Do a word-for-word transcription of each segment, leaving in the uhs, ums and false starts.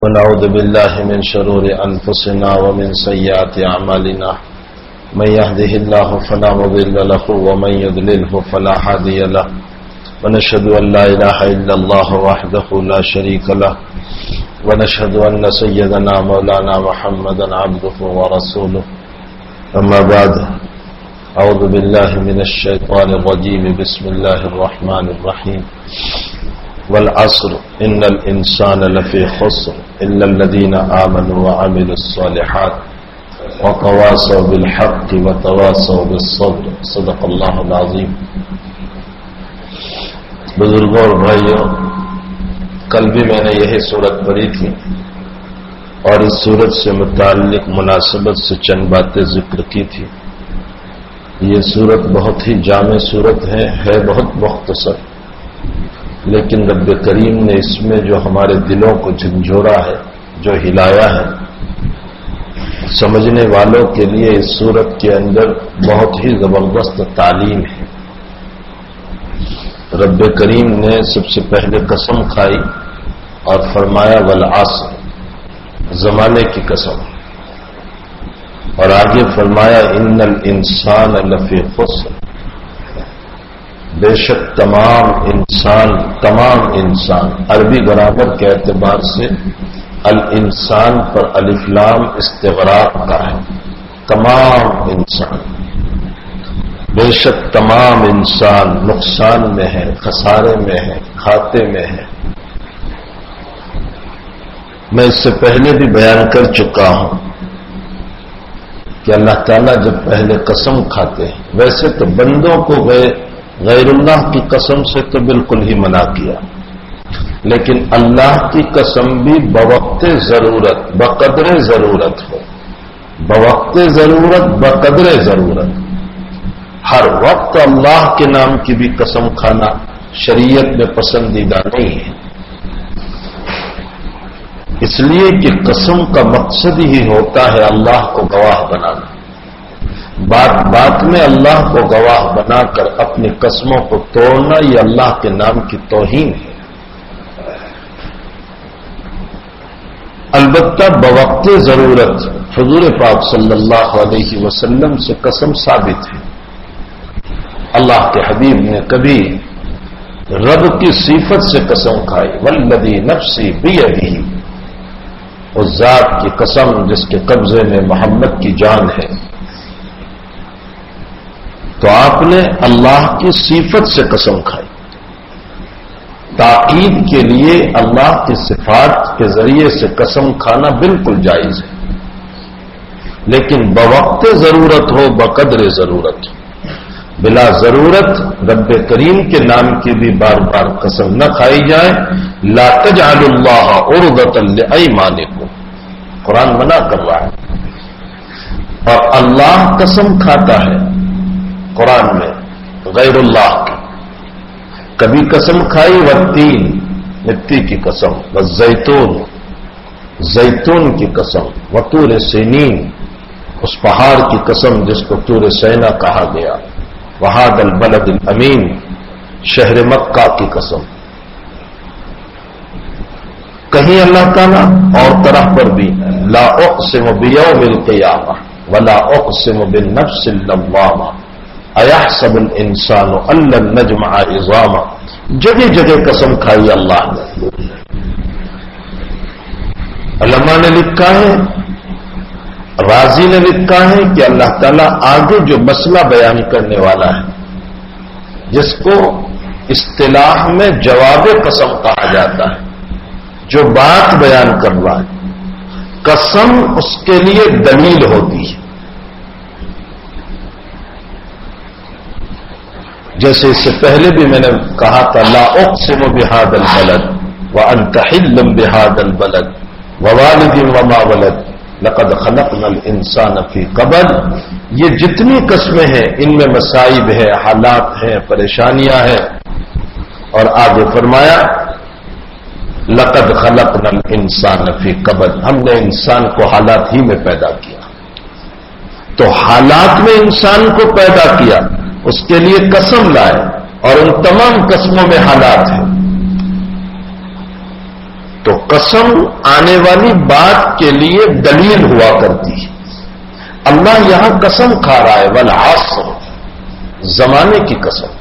ونعوذ بالله من شرور أنفسنا ومن سيئات أعمالنا من يهده الله فلا مضل له ومن يضلله فلا هادي له ونشهد أن لا إله إلا الله وحده لا شريك له ونشهد أن سيدنا مولانا محمدا عبده ورسوله أما بعد أعوذ بالله من الشيطان الرجيم بسم الله الرحمن الرحيم والعصر إن الإنسان لفي خسر إلا الذين آمنوا وعملوا الصالحات وتواصوا بالحق وتواصوا بالصبر صدق اللہ العظیم۔ بزرگوں اور بھائیوں، کل بھی میں نے یہی سورت پڑھی تھی اور اس سورت سے متعلق مناسبت سے چند باتیں ذکر کی تھی۔ یہ سورت بہت ہی جامع سورت ہے ہے بہت مختصر، لیکن رب کریم نے اس میں جو ہمارے دلوں کو جھنجھوڑا ہے، جو ہلایا ہے، سمجھنے والوں کے لیے اس سورت کے اندر بہت ہی زبردست تعلیم ہے۔ رب کریم نے سب سے پہلے قسم کھائی اور فرمایا والعصر، زمانے کی قسم، اور آگے فرمایا ان الانسان لفی خسر، بے شک تمام انسان تمام انسان عربی گرامر کے اعتبار سے الانسان پر الف لام استغراق کا ہے، تمام انسان، بے شک تمام انسان نقصان میں ہے، خسارے میں ہے، کھاتے میں ہے۔ میں اس سے پہلے بھی بیان کر چکا ہوں کہ اللہ تعالیٰ جب پہلے قسم کھاتے ہیں، ویسے تو بندوں کو گئے غیر اللہ کی قسم سے تو بالکل ہی منع کیا، لیکن اللہ کی قسم بھی بوقت ضرورت بقدر ضرورت ہو، بوقت ضرورت بقدر ضرورت، ہر وقت اللہ کے نام کی بھی قسم کھانا شریعت میں پسندیدہ نہیں ہے، اس لیے کہ قسم کا مقصد ہی ہوتا ہے اللہ کو گواہ بنانا۔ بات بات میں اللہ کو گواہ بنا کر اپنی قسموں کو توڑنا یہ اللہ کے نام کی توہین ہے۔ البتہ بوقت ضرورت حضور پاک صلی اللہ علیہ وسلم سے قسم ثابت ہے۔ اللہ کے حبیب نے کبھی رب کی صفت سے قسم کھائی، والذی نفسی بیدہ، اس ذات کی قسم جس کے قبضے میں محمد کی جان ہے۔ تو آپ نے اللہ کی صفت سے قسم کھائی، تاکید کے لیے اللہ کی صفات کے ذریعے سے قسم کھانا بالکل جائز ہے، لیکن بوقت ضرورت ہو بقدر ضرورت ہو، بلا ضرورت رب کریم کے نام کی بھی بار بار قسم نہ کھائی جائے۔ لا تجعلوا اللہ عرضۃ لایمانکم، قرآن منع کر رہا ہے، اور اللہ قسم کھاتا ہے قرآن میں غیر اللہ کی، کبھی قسم کھائی والتین، مٹی کی قسم، والزیتون، زیتون کی قسم، وطور سینین، اس پہاڑ کی قسم جس کو طور سینا کہا گیا، وہذا البلد الامین، شہر مکہ کی قسم۔ کہیں اللہ تعالیٰ اور طرح پر بھی لا اقسم بیوم القیامہ ولا اقسم بالنفس اللوامہ ایحسب الانسان ان لن نجمع عظامہ، جگہ جگہ قسم کھائی اللہ نے۔ علماء نے لکھا ہے، رازی نے لکھا ہے کہ اللہ تعالیٰ آگے جو مسئلہ بیان کرنے والا ہے، جس کو اصطلاح میں جواب قسم کہا جاتا ہے، جو بات بیان کر رہا ہے، قسم اس کے لیے دلیل ہوتی ہے۔ جیسے اس سے پہلے بھی میں نے کہا تھا لا اقسم بہذا البلد وانت حل بہذا البلد ووالد وما ولد لقد خلقنا الانسان فی کبد، یہ جتنی قسمیں ہیں ان میں مصائب ہے، حالات ہیں، پریشانیاں ہیں، اور آگے فرمایا لقد خلقنا الانسان فی کبد، ہم نے انسان کو حالات ہی میں پیدا کیا۔ تو حالات میں انسان کو پیدا کیا، اس کے لیے قسم لائے، اور ان تمام قسموں میں حالات ہیں۔ تو قسم آنے والی بات کے لیے دلیل ہوا کرتی ہے. اللہ یہاں قسم کھا رہا ہے والعصر، زمانے کی قسم.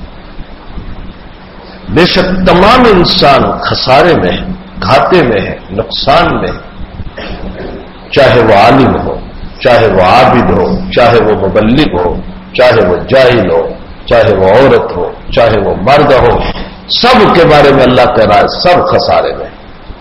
بے شک تمام انسان خسارے میں ہے، گھاٹے میں ہے، نقصان میں ہے، چاہے وہ عالم ہو، چاہے وہ عابد ہو، چاہے وہ مبلغ ہو، چاہے وہ جاہل ہو، چاہے وہ عورت ہو، چاہے وہ مرد ہو، سب کے بارے میں اللہ کہہ رہا ہے سب خسارے میں.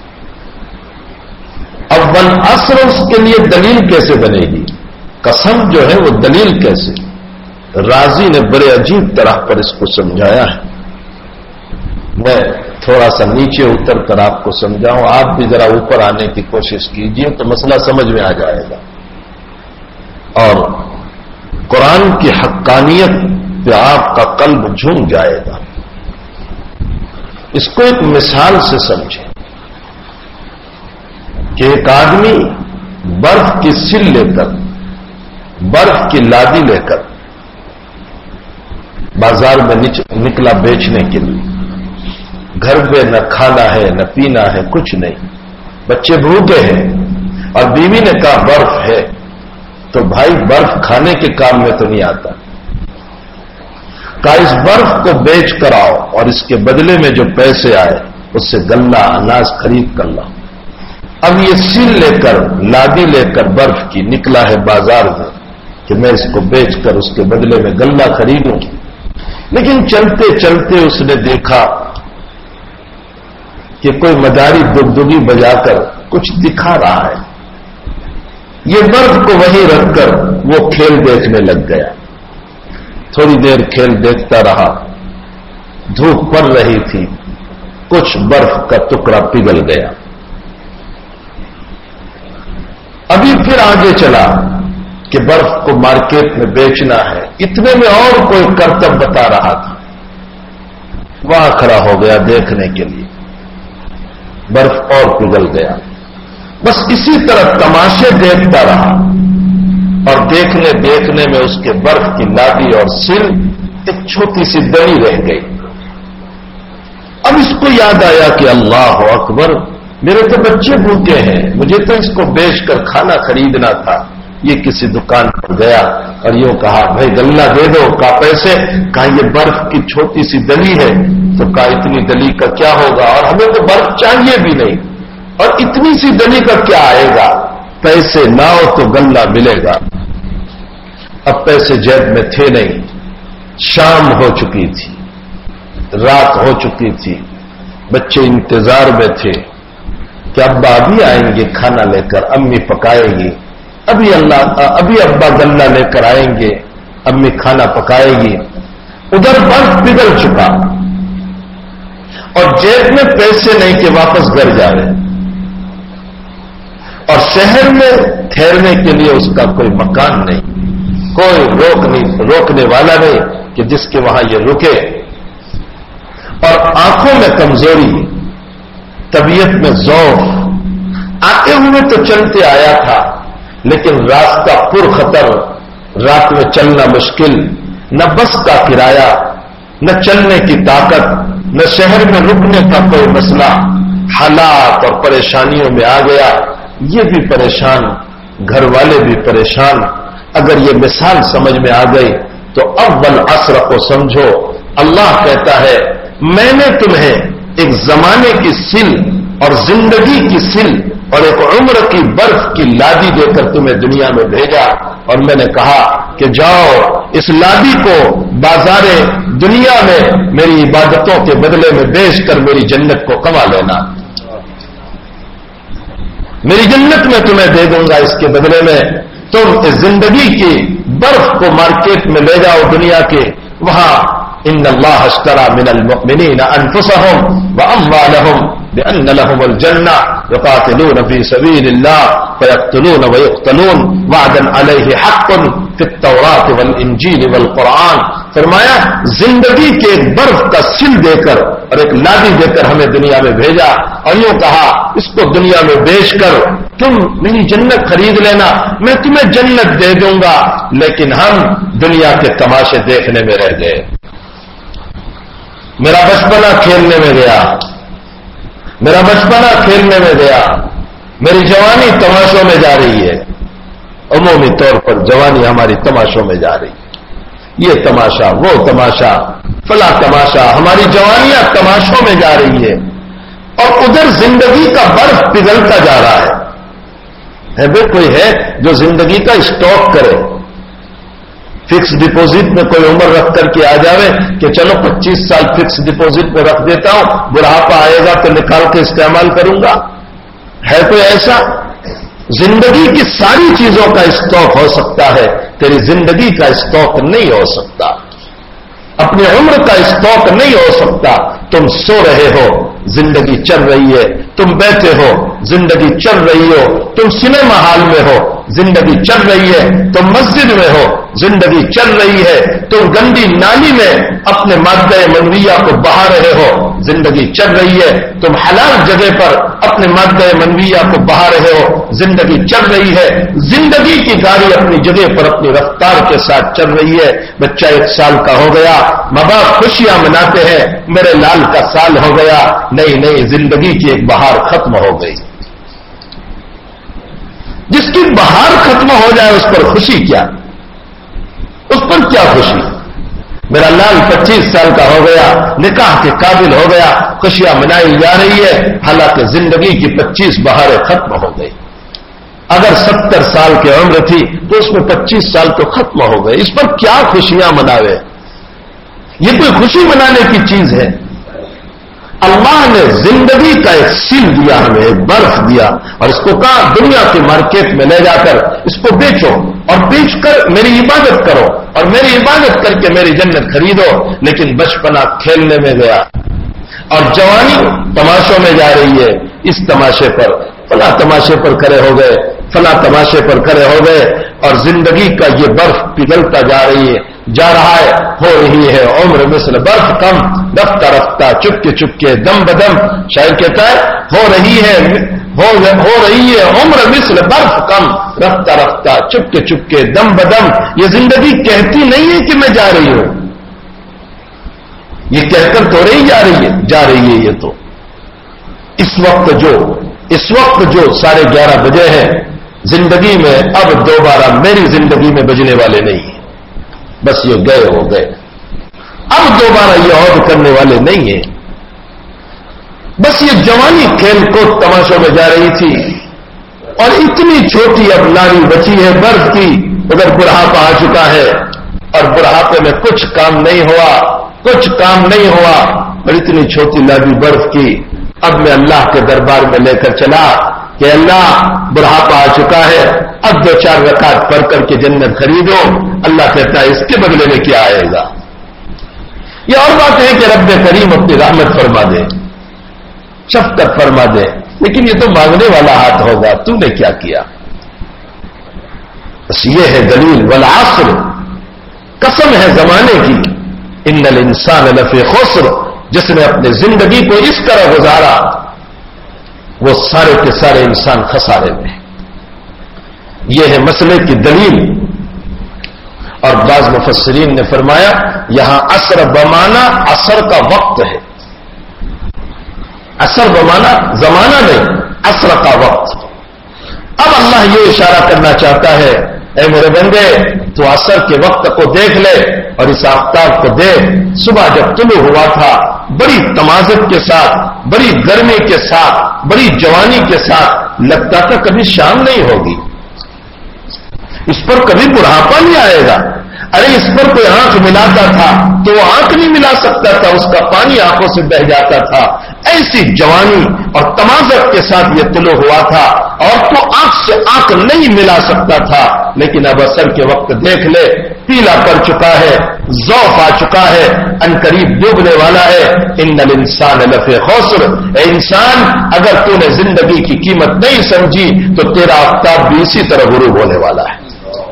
اب والعصر اس کے لیے دلیل کیسے بنے گی؟ قسم جو ہے وہ دلیل کیسے؟ رازی نے بڑے عجیب طرح پر اس کو سمجھایا ہے. میں تھوڑا سا نیچے اتر کر آپ کو سمجھاؤں، آپ بھی ذرا اوپر آنے کی کوشش کیجئے تو مسئلہ سمجھ میں آ جائے گا اور قرآن کی حقانیت پہ آپ کا قلب جھوم جائے گا. اس کو ایک مثال سے سمجھیں کہ ایک آدمی برف کی سل لے کر، برف کی لادی لے کر بازار میں نکلا بیچنے کے لیے. گھر پہ نہ کھانا ہے نہ پینا ہے، کچھ نہیں، بچے بھوکے ہیں اور بیوی نے کہا برف ہے، تو بھائی برف کھانے کے کام میں تو نہیں آتا. کہا اس برف کو بیچ کر آؤ اور اس کے بدلے میں جو پیسے آئے اس سے غلہ اناج خرید کر لاؤ. اب یہ سل لے کر، لادی لے کر برف کی نکلا ہے بازار میں کہ میں اس کو بیچ کر اس کے بدلے میں غلہ خریدوں. لیکن چلتے چلتے اس نے دیکھا کہ کوئی مداری دگدگی بجا کر کچھ دکھا رہا ہے. یہ برف کو وہیں رکھ کر وہ کھیل دیکھنے لگ گیا. تھوڑی دیر کھیل دیکھتا رہا، دھوپ پڑ رہی تھی، کچھ برف کا ٹکڑا پگھل گیا. ابھی پھر آگے چلا کہ برف کو مارکیٹ میں بیچنا ہے. اتنے میں اور کوئی کرتب بتا رہا تھا، وہاں کھڑا ہو گیا دیکھنے کے لیے. برف اور پگھل گیا. بس اسی طرح تماشے دیکھتا رہا اور دیکھنے دیکھنے میں اس کے برف کی لادی اور سل ایک چھوٹی سی دڑی رہ گئی. اب اس کو یاد آیا کہ اللہ اکبر، میرے تو بچے بھوکے ہیں، مجھے تو اس کو بیچ کر کھانا خریدنا تھا. یہ کسی دکان پر گیا اور یوں کہا بھائی غلہ دے دو. کہا پیسے؟ کہا یہ برف کی چھوٹی سی دلی ہے. تو کہا اتنی دلی کا کیا ہوگا، اور ہمیں تو برف چاہیے بھی نہیں، اور اتنی سی دلی کا کیا آئے گا، پیسے نہ ہو تو غلہ ملے گا. اب پیسے جیب میں تھے نہیں، شام ہو چکی تھی، رات ہو چکی تھی، بچے انتظار میں تھے کہ ابا ابھی آئیں گے کھانا لے کر، امی پکائے گی، ابھی اللہ ابھی ابا غلہ لے کر آئیں گے، امی کھانا پکائے گی. ادھر برف پگھل چکا اور جیب میں پیسے نہیں کہ واپس گھر جا رہے، اور شہر میں ٹھہرنے کے لیے اس کا کوئی مکان نہیں، کوئی روک نہیں، روکنے والا نہیں کہ جس کے وہاں یہ رکے. اور آنکھوں میں کمزوری، طبیعت میں ذوق. آتے ہوئے تو چلتے آیا تھا لیکن راستہ پر خطر، رات میں چلنا مشکل، نہ بس کا کرایہ، نہ چلنے کی طاقت، نہ شہر میں رکنے کا کوئی مسئلہ. حالات اور پریشانیوں میں آ گیا. یہ بھی پریشان، گھر والے بھی پریشان. اگر یہ مثال سمجھ میں آ گئی تو اول عصر کو سمجھو. اللہ کہتا ہے میں نے تمہیں ایک زمانے کی سل اور زندگی کی سل اور ایک عمر کی برف کی لادی دے کر تمہیں دنیا میں بھیجا، اور میں نے کہا کہ جاؤ اس لادی کو بازار دنیا میں میری عبادتوں کے بدلے میں بیچ کر میری جنت کو کما لینا. میری جنت میں تمہیں دے دوں گا، اس کے بدلے میں تم اس زندگی کی برف کو مارکیٹ میں لے جاؤ دنیا کے. وہاں ان اللہ اشترى من المؤمنین انفسهم واموالهم بان لهم الجنہ يقاتلون في سبيل الله فيقتلون ويقتلون وعدا عليه حق في التوراة والانجیل والقرآن. فرمایا زندگی کے ایک برف کا سل دے کر اور ایک لادی دے کر ہمیں دنیا میں بھیجا، اور یوں کہا اس کو دنیا میں بیچ کر تم میری جنت خرید لینا، میں تمہیں جنت دے دوں گا. لیکن ہم دنیا کے تماشے دیکھنے میں رہ گئے. میرا بچپنا کھیلنے میں گیا، میرا بچپنا کھیلنے میں گیا، میری جوانی تماشوں میں جا رہی ہے۔ عمومی طور پر جوانی ہماری تماشوں میں جا رہی ہے، یہ تماشا وہ تماشا فلاں تماشا، ہماری جوانیاں تماشوں میں جا رہی ہے، اور ادھر زندگی کا برف پگھلتا جا رہا ہے۔ ہے بھی کوئی ہے جو زندگی کا اسٹاک کرے؟ فکس ڈپوزٹ میں کوئی عمر رکھ کر کے آ جاوے کہ چلو پچیس سال فکس ڈپوزٹ میں رکھ دیتا ہوں، بڑھاپا آئے گا تو نکال کے استعمال کروں گا؟ ہے کوئی ایسا؟ زندگی کی ساری چیزوں کا اسٹاک ہو سکتا ہے، تیری زندگی کا اسٹاک نہیں ہو سکتا، اپنی عمر کا اسٹاک نہیں ہو سکتا۔ تم سو رہے ہو، زندگی چل رہی ہے، تم بیٹھے ہو، زندگی چل رہی ہو، تم سنیما ہال میں ہو، زندگی چل رہی ہے، تم مسجد میں ہو، زندگی چل رہی ہے، تم گندی نالی میں اپنے مادہ منویہ کو بہا رہے ہو، زندگی چل رہی ہے، تم حلال جگہ پر اپنے مادہ منویہ کو بہا رہے ہو، زندگی چل رہی ہے۔ زندگی کی گاڑی اپنی جگہ پر اپنی رفتار کے ساتھ چل رہی ہے۔ بچہ ایک سال کا ہو گیا، ماں باپ خوشیاں مناتے ہیں، میرے لال کا سال ہو گیا، نہیں نہیں، زندگی کی ایک بہار ختم ہو گئی۔ جس کی بہار ختم ہو جائے اس پر خوشی کیا؟ اس پر کیا خوشی؟ میرا لال پچیس سال کا ہو گیا، نکاح کے قابل ہو گیا، خوشیاں منائی جا رہی ہے، حالانکہ زندگی کی پچیس بہاریں ختم ہو گئی۔ اگر ستر سال کی عمر تھی تو اس میں پچیس سال تو ختم ہو گئے، اس پر کیا خوشیاں مناوے؟ یہ کوئی خوشی منانے کی چیز ہے؟ اللہ نے زندگی کا ایک سیل دیا، ہمیں ایک برف دیا، اور اس کو کہا دنیا کے مارکیٹ میں لے جا کر اس کو بیچو، اور بیچ کر میری عبادت کرو، اور میری عبادت کر کے میری جنت خریدو۔ لیکن بچپنا کھیلنے میں گیا، اور جوانی تماشوں میں جا رہی ہے۔ اس تماشے پر فلاں تماشے پر کھڑے ہو گئے، فلاں تماشے پر کھڑے ہو گئے، اور زندگی کا یہ برف پگھلتا جا رہی ہے، جا رہا ہے، ہو رہی ہے عمر مثل برف کم، رفتہ رفتہ چپکے چپکے دم بدم، شاعر کہتا ہے ہو رہی ہے ہو ہو رہی ہے عمر مثل برف کم، رفتہ رفتہ چپکے چپکے دم بدم۔ یہ زندگی کہتی نہیں ہے کہ میں جا رہی ہوں، یہ کہہ کر تو رہی جا رہی ہے جا رہی ہے یہ تو اس وقت جو اس وقت جو ساڑھے گیارہ بجے ہیں، زندگی میں اب دوبارہ میری زندگی میں بجنے والے نہیں ہیں، بس یہ گئے ہو گئے، اب دوبارہ یہ عہد کرنے والے نہیں ہیں۔ بس یہ جوانی کھیل کو تماشوں میں جا رہی تھی، اور اتنی چھوٹی اب ناری بچی ہے برف کی، ادھر بڑھاپا آ چکا ہے، اور بڑھاپے میں کچھ کام نہیں ہوا کچھ کام نہیں ہوا اور اتنی چھوٹی لادی برف کی اب میں اللہ کے دربار میں لے کر چلا کہ اللہ بڑھاپا آ چکا ہے، اب دو چار رکعت پڑھ کر کے جنت خریدو۔ اللہ کہتا ہے اس کے بدلے میں کیا آئے گا؟ یہ اور بات ہے کہ رب کریم اپنی رحمت فرما دے، شفقت فرما دے، لیکن یہ تو مانگنے والا ہاتھ ہوگا، تو نے کیا کیا؟ بس یہ ہے دلیل، والعصر، قسم ہے زمانے کی، ان الانسان لفی خسر، جس نے اپنی زندگی کو اس طرح گزارا وہ سارے کے سارے انسان خسارے میں۔ یہ ہے مسئلے کی دلیل۔ اور بعض مفسرین نے فرمایا یہاں عصر بمانا عصر کا وقت ہے، عصر بمانا زمانہ نہیں، عصر کا وقت۔ اب اللہ یہ اشارہ کرنا چاہتا ہے اے میرے بندے تو عصر کے وقت کو دیکھ لے اور اس آفتاب کو دیکھ، صبح جب طلوع ہوا تھا بڑی تمازت کے ساتھ، بڑی گرمی کے ساتھ، بڑی جوانی کے ساتھ، لگتا تھا کبھی شام نہیں ہوگی، اس پر کبھی بڑھاپا نہیں آئے گا۔ ارے اس پر کوئی آنکھ ملاتا تھا تو وہ آنکھ نہیں ملا سکتا تھا، اس کا پانی آنکھوں سے بہ جاتا تھا۔ ایسی جوانی اور تمازت کے ساتھ یہ طلوع ہوا تھا اور تو آنکھ سے آنکھ نہیں ملا سکتا تھا، لیکن اب عصر کے وقت دیکھ لے پیلا پڑ چکا ہے، ذوف آ چکا ہے، ان قریب ڈوبنے والا ہے۔ ان الانسان لفی خسر، اے انسان اگر تو نے زندگی کی قیمت نہیں سمجھی تو تیرا آفتاب بھی اسی طرح غروب ہونے والا ہے،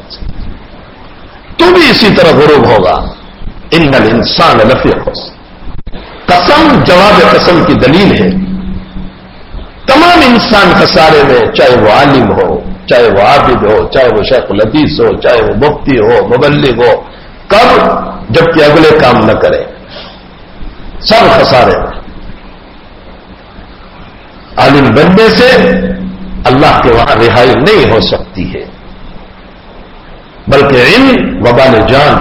تو بھی اسی طرح غروب ہوگا۔ ان الانسان لفی خسر، قسم جواب قسم کی دلیل ہے۔ تمام انسان خسارے میں، چاہے وہ عالم ہو، چاہے وہ عابد ہو، چاہے وہ شیخ الحدیث ہو، چاہے وہ مفتی ہو، مبلغ ہو، کب؟ جبکہ اگلے کام نہ کرے، سب خسارے میں۔ عالم بننے سے اللہ کے وہاں رہائی نہیں ہو سکتی ہے، بلکہ علم وبال جان،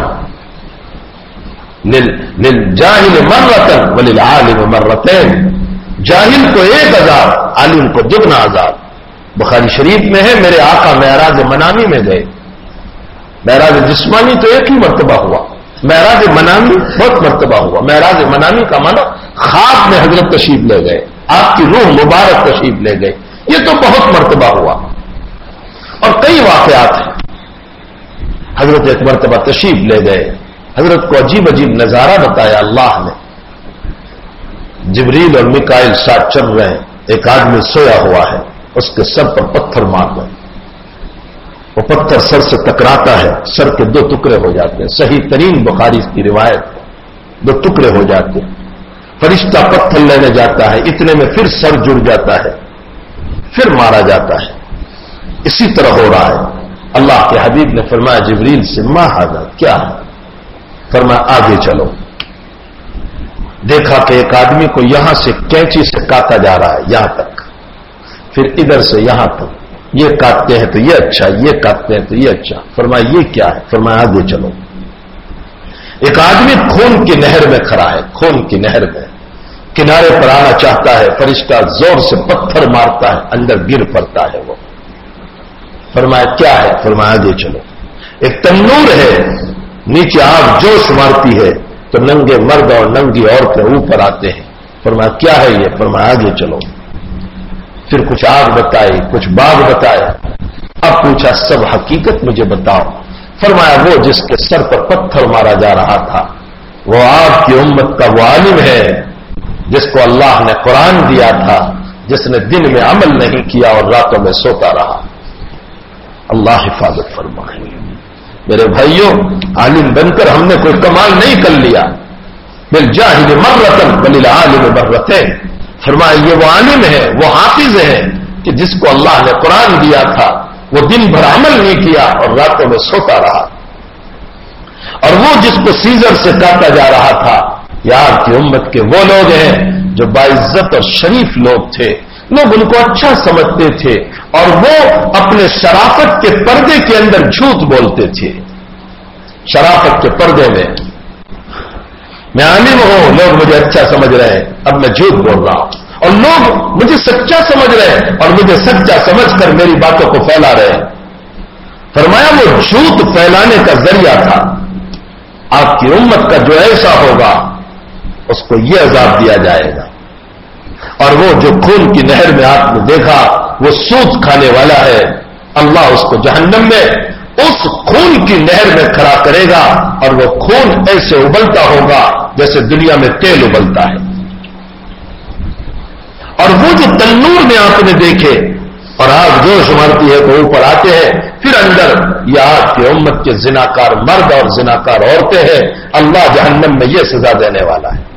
للجاہل مرتن وللعالم مرتین، جاہل کو ایک عذاب، عالم کو دگنا عذاب۔ بخاری شریف میں ہے میرے آقا معراج منامی میں گئے، معراج جسمانی تو ایک ہی مرتبہ ہوا، معراج منامی بہت مرتبہ ہوا۔ معراج منامی کا معنی خواب میں حضرت تشریف لے گئے، آپ کی روح مبارک تشریف لے گئے، یہ تو بہت مرتبہ ہوا۔ اور کئی واقعات ہیں، حضرت ایک مرتبہ تشریف لے گئے، حضرت کو عجیب عجیب نظارہ بتایا اللہ نے، جبریل اور میکائیل ساتھ چل رہے ہیں، ایک آدمی سویا ہوا ہے، اس کے سر پر پتھر مار دیں، وہ پتھر سر سے ٹکراتا ہے، سر کے دو ٹکڑے ہو جاتے ہیں، صحیح ترین بخاری کی روایت، دو ٹکڑے ہو جاتے ہیں، فرشتہ پتھر لینے جاتا ہے، اتنے میں پھر سر جڑ جاتا ہے، پھر مارا جاتا ہے، اسی طرح ہو رہا ہے۔ اللہ کے حبیب نے فرمایا جبریل سے ما ھذا، کیا ہے؟ فرمایا آگے چلو۔ دیکھا کہ ایک آدمی کو یہاں سے کینچی سے کاٹا جا رہا ہے یہاں تک، پھر ادھر سے یہاں تک، یہ کاٹتے ہیں تو یہ اچھا، یہ کاٹتے ہیں تو یہ اچھا۔ فرمایا یہ کیا ہے؟ فرمایا آگے چلو۔ ایک آدمی خون کی نہر میں کھڑا ہے، خون کی نہر میں کنارے پر آنا چاہتا ہے، فرشتہ زور سے پتھر مارتا ہے، اندر گر پڑتا ہے وہ۔ فرمایا کیا ہے؟ فرمایا آگے چلو۔ ایک تنور ہے، نیچے آگ جوش مارتی ہے تو ننگے مرد اور ننگی عورتیں اوپر آتے ہیں۔ فرمایا کیا ہے یہ؟ فرمایا آگے چلو۔ پھر کچھ آگ بتائی، کچھ باغ بتایا، اب پوچھا سب حقیقت مجھے بتاؤ۔ فرمایا وہ جس کے سر پر پتھر مارا جا رہا تھا وہ آپ کی امت کا وہ عالم ہے جس کو اللہ نے قرآن دیا تھا، جس نے دن میں عمل نہیں کیا اور راتوں میں سوتا رہا۔ اللہ حفاظت فرمائے۔ میرے بھائیوں، عالم بن کر ہم نے کوئی کمال نہیں کر لیا، بالجاہل مرتن وللعالم مرتین۔ فرمایا یہ وہ عالم ہے، وہ حافظ ہے کہ جس کو اللہ نے قرآن دیا تھا، وہ دن بھر عمل نہیں کیا اور راتوں میں سوتا رہا، اور وہ جس کو سیزر سے کاٹا جا رہا تھا۔ یار کی امت کے وہ لوگ ہیں جو باعزت اور شریف لوگ تھے، لوگ ان کو اچھا سمجھتے تھے اور وہ اپنے شرافت کے پردے کے اندر جھوٹ بولتے تھے۔ شرافت کے پردے میں میں عالم ہوں، لوگ مجھے اچھا سمجھ رہے ہیں، اب میں جھوٹ بول رہا ہوں، اور لوگ مجھے سچا سمجھ رہے ہیں اور مجھے سچا سمجھ کر میری باتوں کو پھیلا رہے ہیں۔ فرمایا وہ جھوٹ پھیلانے کا ذریعہ تھا۔ آپ کی امت کا جو ایسا ہوگا اس کو یہ عذاب دیا جائے گا، اور وہ جو خون کی نہر میں آپ نے دیکھا وہ سود کھانے والا ہے، اللہ اس کو جہنم میں اس خون کی نہر میں کھڑا کرے گا، اور وہ خون ایسے ابلتا ہوگا جیسے دنیا میں تیل ابلتا ہے۔ اور وہ جو تنور میں آپ نے دیکھے اور آگ جوش مارتی ہے تو اوپر آتے ہیں، پھر اندر یہ آپ کی امت کے زناکار مرد اور زناکار عورتیں ہیں، اللہ جہنم میں یہ سزا دینے والا ہے۔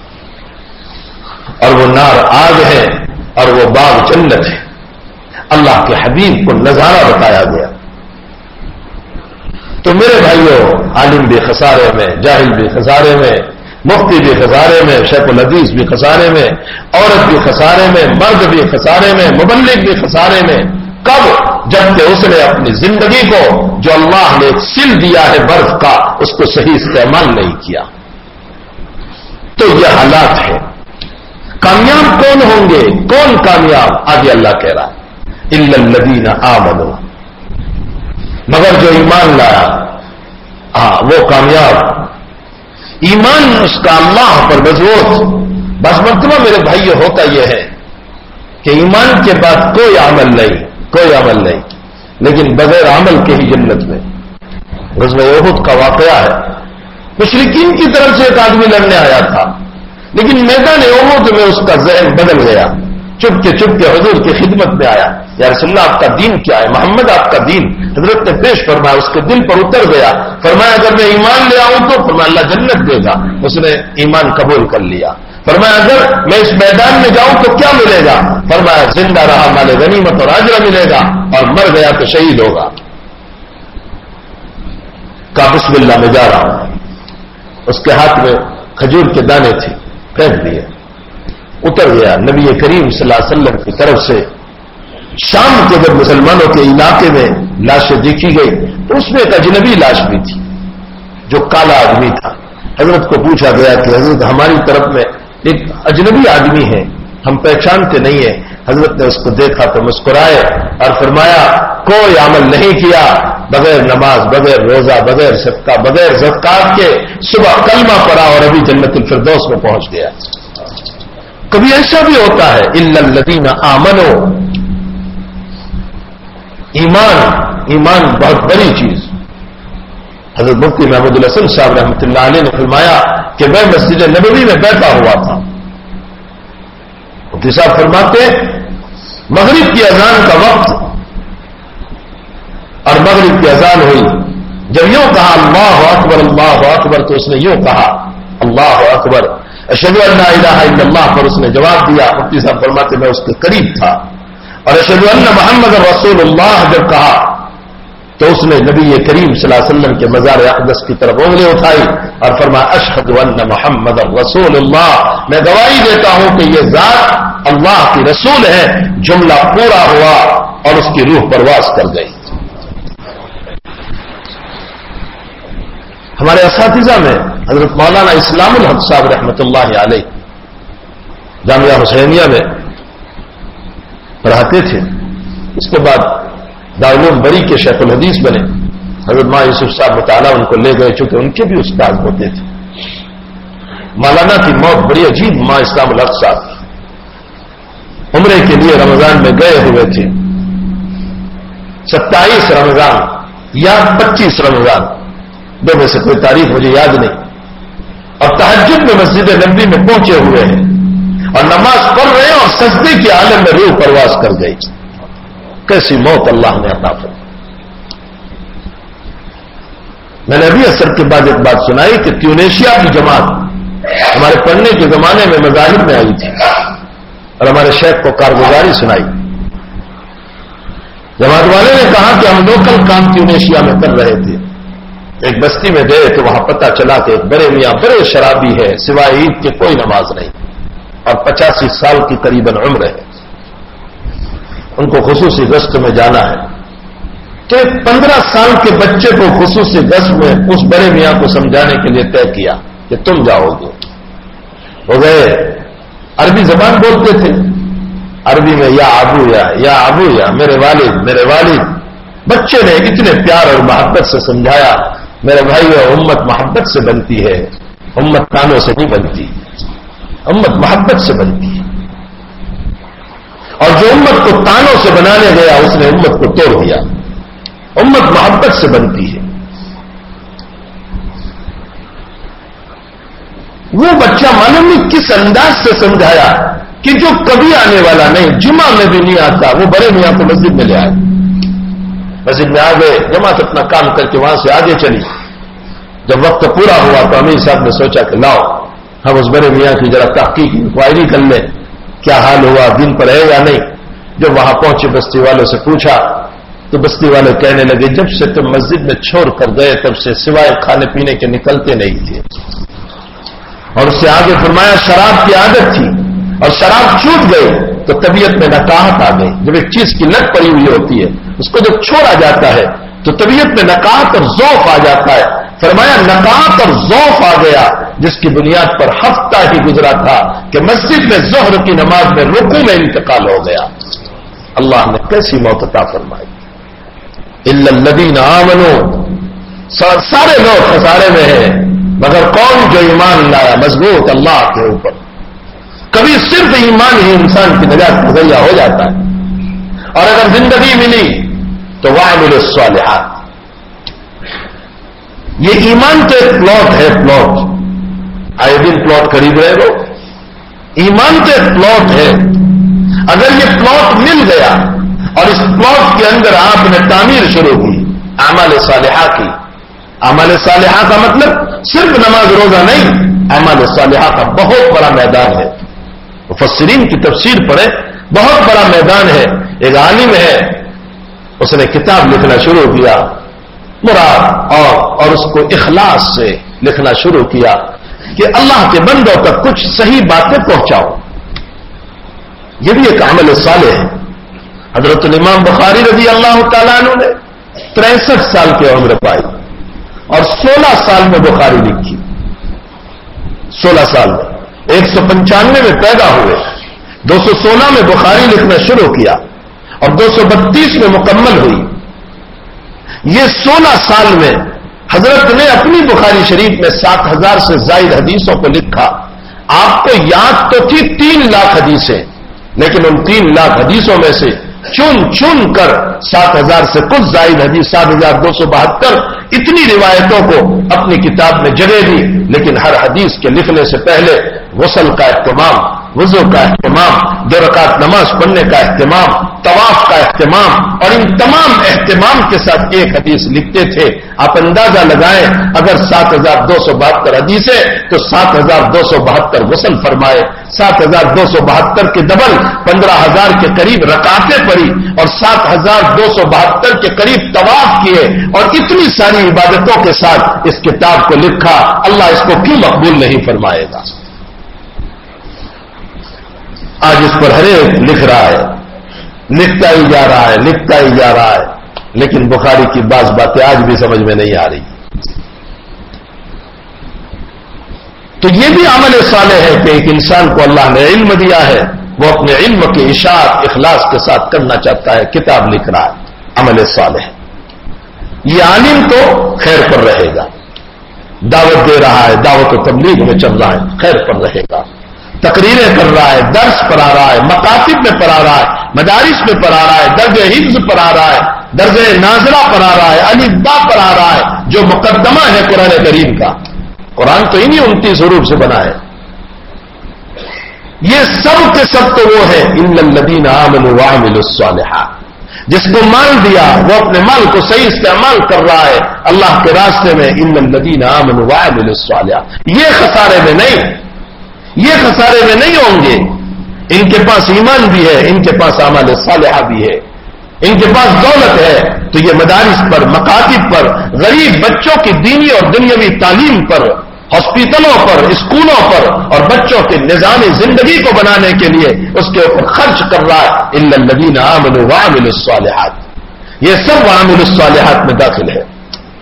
اور وہ نار آگ ہے اور وہ باغ جنت ہے۔ اللہ کے حبیب کو نظارہ بتایا گیا۔ تو میرے بھائیوں، عالم بھی خسارے میں، جاہل بھی خسارے میں، مفتی بھی خسارے میں، شیخ الحدیث بھی خسارے میں، عورت بھی خسارے میں، مرد بھی خسارے میں، مبلغ بھی خسارے میں۔ کب؟ جب کہ اس نے اپنی زندگی کو جو اللہ نے ایک سل دیا ہے برف کا، اس کو صحیح استعمال نہیں کیا۔ تو یہ حالات ہے۔ کامیاب کون ہوں گے؟ کون کامیاب؟ آگے اللہ کہہ رہا ہے الا الذین آمنوا، مگر جو ایمان لایا، ہاں وہ کامیاب۔ ایمان اس کا اللہ پر مضبوط۔ بس مرتبہ میرے بھائی ہوتا یہ ہے کہ ایمان کے بعد کوئی عمل نہیں، کوئی عمل نہیں، لیکن بغیر عمل کے ہی جنت میں۔ غزوہ احد کا واقعہ ہے، مشرکین کی طرف سے ایک آدمی لڑنے آیا تھا، لیکن میدان احد میں اس کا ذہن بدل گیا، چپ کے چپ کے حضور کی خدمت میں آیا، یا رسول اللہ آپ کا دین کیا ہے؟ محمد آپ کا دین؟ حضرت نے پیش فرمایا، اس کے دل پر اتر گیا۔ فرمایا اگر میں ایمان لے آؤں تو؟ فرمایا اللہ جنت دے گا۔ اس نے ایمان قبول کر لیا۔ فرمایا اگر میں اس میدان میں جاؤں تو کیا ملے گا؟ فرمایا زندہ رہا مال غنیمت اور اجر ملے گا، اور مر گیا تو شہید ہوگا۔ کہا بسم اللہ میں جا رہا ہوں۔ اس کے ہاتھ میں کھجور کے دانے تھے، پھینک دیے۔ اتر گیا نبی کریم صلی اللہ علیہ وسلم کی طرف سے شام کے جب مسلمانوں کے علاقے میں لاشیں دیکھی گئی تو اس میں ایک اجنبی لاش بھی تھی جو کالا آدمی تھا. حضرت کو پوچھا گیا کہ حضرت ہماری طرف میں ایک اجنبی آدمی ہے, ہم پہچانتے نہیں ہیں. حضرت نے اس کو دیکھا تو مسکرائے اور فرمایا کوئی عمل نہیں کیا, بغیر نماز, بغیر روزہ, بغیر صدقہ, بغیر زکات کے صبح کلمہ پڑھا اور ابھی جنت الفردوس میں پہنچ گیا. کبھی ایسا بھی ہوتا ہے الا الذین آمنوا, ایمان ایمان بہت بڑی چیز. حضرت مفتی محمود الحسن صاحب رحمۃ اللہ علیہ نے فرمایا کہ میں مسجد نبوی میں بیٹھا ہوا تھا. مفتی صاحب فرماتے مغرب کی اذان کا وقت اور مغرب کی اذان ہوئی, جب یوں کہا اللہ اکبر اللہ اکبر تو اس نے یوں کہا اللہ اکبر اشہد ان لا الہ الا اللہ پر اس نے جواب دیا. مفتی صاحب فرماتے میں اس کے قریب تھا اور اشہد ان محمد رسول اللہ جب کہا تو اس نے نبی کریم صلی اللہ علیہ وسلم کے مزار اقدس کی طرف انگلی اٹھائی اور فرمایا اشہد ان محمد رسول اللہ, میں گواہی دیتا ہوں کہ یہ ذات اللہ کی رسول ہے. جملہ پورا ہوا اور اس کی روح پرواز کر گئی. ہمارے اساتذہ میں حضرت مولانا اسلام الحق صاحب رحمۃ اللہ علیہ جامعہ حسینیہ میں پڑھاتے تھے. اس کے بعد دارالعلوم بری کے شیخ الحدیث بنے. حضرت ماں یوسف صاحب مطالعہ ان کو لے گئے چونکہ ان کے بھی استاد ہوتے تھے. مولانا کی موت بڑی عجیب. ماں اسلام الحق صاحب عمرے کے لیے رمضان میں گئے ہوئے تھے, ستائیس رمضان یا پچیس رمضان, دو میں سے کوئی تاریخ مجھے یاد نہیں, اور تہجد میں مسجد نبوی میں پہنچے ہوئے ہیں اور نماز پڑھ رہے ہیں اور سجدے کے عالم میں روح پرواز کر گئی. کیسی موت اللہ نے عطا فرمائی. میں نے ابھی اثر کے بعد ایک بات سنائی کہ ٹیونیشیا کی جماعت ہمارے پڑھنے کے زمانے میں مذاہب میں آئی تھی اور ہمارے شیخ کو کارگزاری سنائی. جماعت والے نے کہا کہ ہم لوکل کام ٹیونیشیا میں کر رہے تھے. ایک بستی میں گئے تو وہاں پتہ چلا کہ ایک بڑے میاں بڑے شرابی ہے, سوائے عید کے کوئی نماز نہیں اور پچاسی سال کی قریباً عمر ہے. ان کو خصوصی گشت میں جانا ہے تو ایک پندرہ سال کے بچے کو خصوصی گشت میں اس بڑے میاں کو سمجھانے کے لیے طے کیا کہ تم جاؤ گے. وہ گئے, عربی زبان بولتے تھے, عربی میں یا ابو یا یا ابو یا میرے والد میرے والد. بچے نے اتنے پیار اور محبت سے سمجھایا میرے بھائی امت محبت سے بنتی ہے, امت تانوں سے نہیں بنتی, امت محبت سے بنتی ہے. اور جو امت کو تانوں سے بنانے گیا اس نے امت کو توڑ دیا. امت محبت سے بنتی ہے. وہ بچہ معلوم نہیں کس انداز سے سمجھایا کہ جو کبھی آنے والا نہیں, جمعہ میں بھی نہیں آتا, وہ بڑے میاں کو مسجد میں لے آئے. مسجد میں آ گئے, جماعت اپنا کام کر کے وہاں سے آگے چلی. جب وقت پورا ہوا تو امیر صاحب نے سوچا کہ لاؤ ہم اس بڑے میاں کی ذرا تحقیق انکوائری کر لیں, کیا حال ہوا, دن پر ہے یا نہیں. جب وہاں پہنچے بستی والوں سے پوچھا تو بستی والے کہنے لگے جب سے تم مسجد میں چھوڑ کر گئے تب سے سوائے کھانے پینے کے نکلتے نہیں تھے. اور اس سے آگے فرمایا شراب کی عادت تھی اور شراب چھوٹ گئی تو طبیعت میں نقاہت آ گئی. جب ایک چیز کی لت پڑی ہوئی ہوتی ہے اس کو جب چھوڑا جاتا ہے تو طبیعت میں نقاہت اور ذوق آ جاتا ہے. فرمایا نقاہت اور ذوق آ گیا جس کی بنیاد پر ہفتہ ہی گزرا تھا کہ مسجد میں ظہر کی نماز میں رکوع میں انتقال ہو گیا. اللہ نے کیسی موت عطا فرمائی. الا الذین آمنوا, سارے لوگ خسارے میں ہیں مگر کون جو ایمان لایا مضبوط اللہ کے اوپر. کبھی صرف ایمان ہی انسان کی نجات کا ذریعہ ہو جاتا ہے. اور اگر زندگی ملی تو وعملوا الصالحات. یہ ایمان تو ایک پلاٹ ہے, پلاٹ آئے دن پلاٹ خرید رہے ہو. ایمان تو ایک پلاٹ ہے. اگر یہ پلاٹ مل گیا اور اس پلاٹ کے اندر آپ نے تعمیر شروع کی اعمال صالحہ کی. اعمال صالحہ کا مطلب صرف نماز روزہ نہیں, اعمال صالحہ کا بہت بڑا میدان ہے. مفسرین کی تفسیر پڑھے, بہت بڑا میدان ہے. ایک عالم ہے, اس نے کتاب لکھنا شروع کیا مراد اور اور اس کو اخلاص سے لکھنا شروع کیا کہ اللہ کے بندوں تک کچھ صحیح باتیں پہنچاؤ. یہ بھی ایک عمل صالح ہے. حضرت الامام بخاری رضی اللہ تعالیٰ عنہ نے تریسٹھ سال کی عمر پائی اور سولہ سال میں بخاری لکھی. سولہ سال میں ایک سو پنچانوے میں پیدا ہوئے, دو سو سولہ میں بخاری لکھنا شروع کیا اور دو سو بتیس میں مکمل ہوئی. یہ سولہ سال میں حضرت نے اپنی بخاری شریف میں سات ہزار سے زائد حدیثوں کو لکھا. آپ کو یاد تو تھی تین لاکھ حدیثیں, لیکن ان تین لاکھ حدیثوں میں سے چن چن کر سات ہزار سے کچھ زائد حدیث, سات ہزار دو سو بہتر اتنی روایتوں کو اپنی کتاب میں جگہ دی. لیکن ہر حدیث کے لکھنے سے پہلے غسل کا اہتمام, وضو کا اہتمام, دو رکعت نماز پڑھنے کا اہتمام, طواف کا اہتمام, اور ان تمام اہتمام کے ساتھ ایک حدیث لکھتے تھے. آپ اندازہ لگائیں اگر سات ہزار دو سو بہتر حدیثیں تو سات ہزار دو سو بہتر غسل فرمائے, سات ہزار دو سو بہتر کے ڈبل پندرہ ہزار کے قریب رکعتیں پڑھی اور سات ہزار دو سو بہتر کے قریب طواف کیے اور اتنی ساری عبادتوں کے ساتھ اس کتاب کو لکھا. اللہ اس کو کیوں مقبول نہیں فرمائے گا؟ آج اس پر ہر ایک لکھ رہا ہے, لکھتا ہی جا رہا ہے, لکھتا ہی جا رہا ہے, لیکن بخاری کی بعض باتیں آج بھی سمجھ میں نہیں آ رہی. تو یہ بھی عمل صالح ہے کہ ایک انسان کو اللہ نے علم دیا ہے, وہ اپنے علم کی اشاعت اخلاص کے ساتھ کرنا چاہتا ہے, کتاب لکھ رہا ہے, عمل صالح. یہ عالم تو خیر پر رہے گا, دعوت دے رہا ہے, دعوت و تبلیغ میں چل رہا ہے, خیر پر رہے گا, تقریریں کر رہا ہے, درس پڑھا رہا ہے, مکاتب میں پڑھا رہا ہے, مدارس میں پڑھا رہا ہے, درج حفظ پڑھا رہا ہے, درج نازلہ پڑھا رہا ہے, الف با پڑھا رہا ہے, جو مقدمہ ہے قرآن کریم کا. قرآن تو انہی انتیس حروف سے بنا ہے. یہ سب کے سب تو وہ ہے اِنَّ الَّذِينَ آمَنُوا وَعَمِلُوا الصَّالِحَاتِ. جس کو مال دیا وہ اپنے مال کو صحیح استعمال کر رہا ہے اللہ کے راستے میں. اِنَّ الَّذِينَ آمَنُوا وَعَمِلُوا الصَّالِحَاتِ. یہ خسارے میں نہیں, یہ خسارے میں نہیں ہوں گے. ان کے پاس ایمان بھی ہے, ان کے پاس اعمال صالحہ بھی ہے, ان کے پاس دولت ہے, تو یہ مدارس پر, مکاتب پر, غریب بچوں کی دینی اور دنیاوی تعلیم پر, ہاسپٹلوں پر, اسکولوں پر اور بچوں کے نظام زندگی کو بنانے کے لیے اس کے اوپر خرچ کر رہا ہے. اِلَّا الَّذِينَ آمَنُوا وَعَمِلُوا الصَّالِحَاتِ. یہ سب وَعَمِلُوا الصَّالِحَاتِ میں داخل ہے.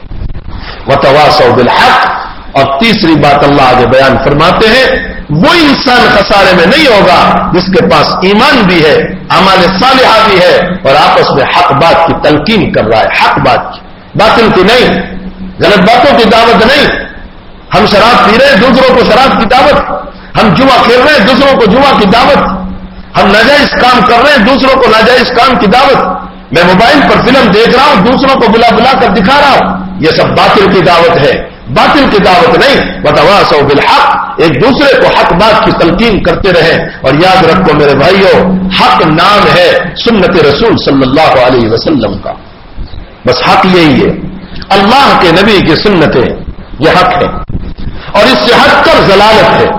وَتَوَاصَوْا بِالْحَقِّ. اور تیسری بات اللہ آگے بیان فرماتے ہیں, وہ انسان خسارے میں نہیں ہوگا جس کے پاس ایمان بھی ہے, اعمال صالحہ بھی ہے اور آپس میں حق بات کی تلقین کر رہا ہے. حق بات کی, باطل کی نہیں, غلط باتوں کی دعوت نہیں. ہم شراب پی رہے ہیں, دوسروں کو شراب کی دعوت. ہم جوا کھیل رہے ہیں, دوسروں کو جوا کی دعوت. ہم ناجائز کام کر رہے ہیں, دوسروں کو ناجائز کام کی دعوت. میں موبائل پر فلم دیکھ رہا ہوں, دوسروں کو بلا بلا کر دکھا رہا ہوں. یہ سب باطل کی دعوت ہے, باطل کی دعوت نہیں. وتواصوا بالحق. ایک دوسرے کو حق بات کی تلقین کرتے رہیں. اور یاد رکھو میرے بھائیوں, حق نام ہے سنت رسول صلی اللہ علیہ وسلم کا. بس حق یہی ہے, اللہ کے نبی کی سنتیں, یہ حق ہے. اور اس سے ہٹ کر ضلالت ہے.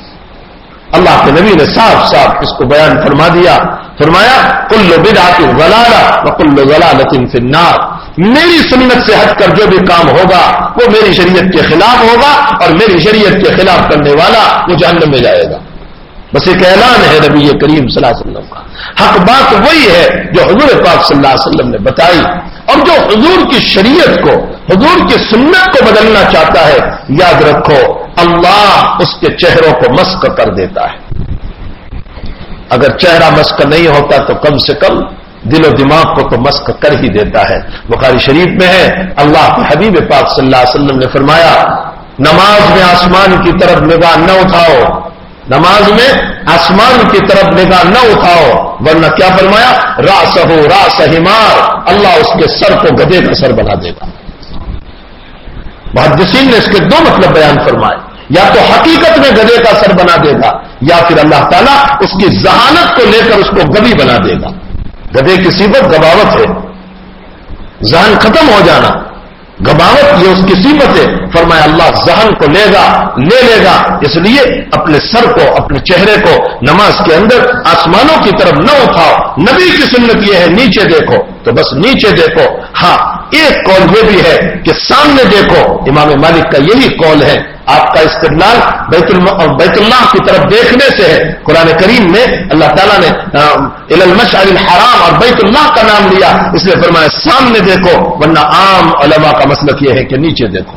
اللہ کے نبی نے صاف صاف اس کو بیان فرما دیا, فرمایا کل بدعۃ ضلالہ وکل ضلالۃ فی النار. میری سنت سے ہٹ کر جو بھی کام ہوگا وہ میری شریعت کے خلاف ہوگا اور میری شریعت کے خلاف کرنے والا وہ جہنم میں جائے گا. بس ایک اعلان ہے نبی کریم صلی اللہ علیہ وسلم کا. حق بات وہی ہے جو حضور پاک صلی اللہ علیہ وسلم نے بتائی, اور جو حضور کی شریعت کو, حضور کی سنت کو بدلنا چاہتا ہے, یاد رکھو اللہ اس کے چہروں کو مسخ کر دیتا ہے. اگر چہرہ مسخ نہیں ہوتا تو کم سے کم دل و دماغ کو تو مسخ کر ہی دیتا ہے. بخاری شریف میں ہے, اللہ کے حبیب پاک صلی اللہ علیہ وسلم نے فرمایا نماز میں آسمان کی طرف نگاہ نہ اٹھاؤ, نماز میں آسمان کی طرف نگاہ نہ اٹھاؤ, ورنہ کیا فرمایا راسہ راس حمار, اللہ اس کے سر کو گدھے کا سر بنا دے گا. محدثین نے اس کے دو مطلب بیان فرمائے, یا تو حقیقت میں گدھے کا سر بنا دے گا, یا پھر اللہ تعالیٰ اس کی ذہانت کو لے کر اس کو گدھی بنا دے گا. گدھے کی صفت گباوت ہے, ذہن ختم ہو جانا, گباوت یہ اس کی صفت ہے. فرمایا اللہ ذہن کو لے گا, لے لے گا. اس لیے اپنے سر کو, اپنے چہرے کو نماز کے اندر آسمانوں کی طرف نہ اٹھاؤ. نبی کی سنت یہ ہے نیچے دیکھو, تو بس نیچے دیکھو. ہاں ایک قول یہ بھی ہے کہ سامنے دیکھو، امام مالک کا یہی قول ہے، آپ کا استدلال بیت بیت اللہ کی طرف دیکھنے سے ہے۔ قرآن کریم میں اللہ تعالیٰ نے الی المشعر الحرام اور بیت اللہ کا نام لیا، اس لیے فرمایا سامنے دیکھو، ورنہ عام علماء کا مسلک یہ ہے کہ نیچے دیکھو۔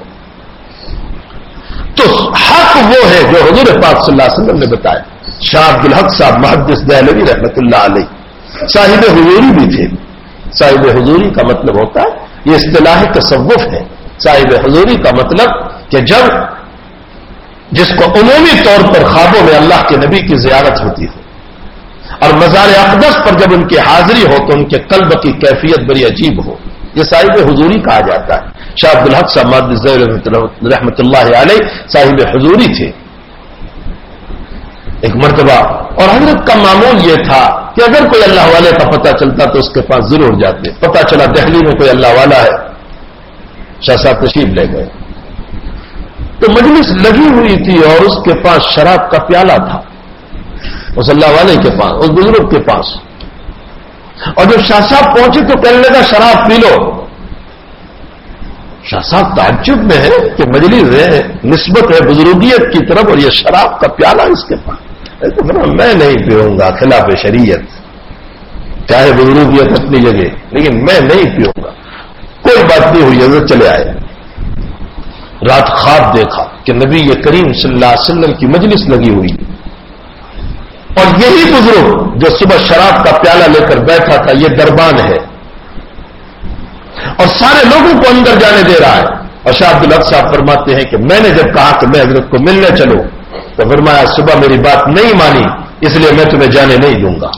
تو حق وہ ہے جو حضور پاک صلی اللہ علیہ وسلم نے بتایا۔ شاہ عبد الحق صاحب محدث دہلوی رحمۃ اللہ علیہ صاحب حضوری بھی تھے۔ صاحب حضوری کا مطلب ہوتا ہے، یہ اصطلاح تصوف ہے، صاحب حضوری کا مطلب کہ جب جس کو عمومی طور پر خوابوں میں اللہ کے نبی کی زیارت ہوتی ہو اور مزار اقدس پر جب ان کی حاضری ہو تو ان کے قلب کی کیفیت بڑی عجیب ہو، یہ صاحب حضوری کہا جاتا ہے۔ شاہ عبد الحق صاحب رحمۃ اللہ علیہ صاحب حضوری تھے ایک مرتبہ، اور حضرت کا معمول یہ تھا کہ اگر کوئی اللہ والے کا پتہ چلتا تو اس کے پاس ضرور جاتے۔ پتہ چلا دہلی میں کوئی اللہ والا ہے، شاہ صاحب تشریف لے گئے تو مجلس لگی ہوئی تھی اور اس کے پاس شراب کا پیالہ تھا، اس اللہ والے کے پاس، اس بزرگ کے پاس، اور جب شاہ صاحب پہنچے تو کہنے لگا شراب پی لو۔ شاہ صاحب تعجب میں ہے کہ مجلس ہے، نسبت ہے بزرگیت کی طرف اور یہ شراب کا پیالہ اس کے پاس، میں نہیں پیوں گا خلاف شریعت، چاہے بزرگیت اپنی جگہ، لیکن میں نہیں پیوں گا۔ کوئی بات نہیں ہوئی، حضرت چلے آئے۔ رات خواب دیکھا کہ نبی کریم صلی اللہ علیہ وسلم کی مجلس لگی ہوئی اور یہی بزرگ جو صبح شراب کا پیالہ لے کر بیٹھا تھا یہ دربان ہے اور سارے لوگوں کو اندر جانے دے رہا ہے۔ اور شاہ عبد الحق صاحب فرماتے ہیں کہ میں نے جب کہا کہ میں حضرت کو ملنے چلو تو فرمایا صبح میری بات نہیں مانی، اس لیے میں تمہیں جانے نہیں دوں گا۔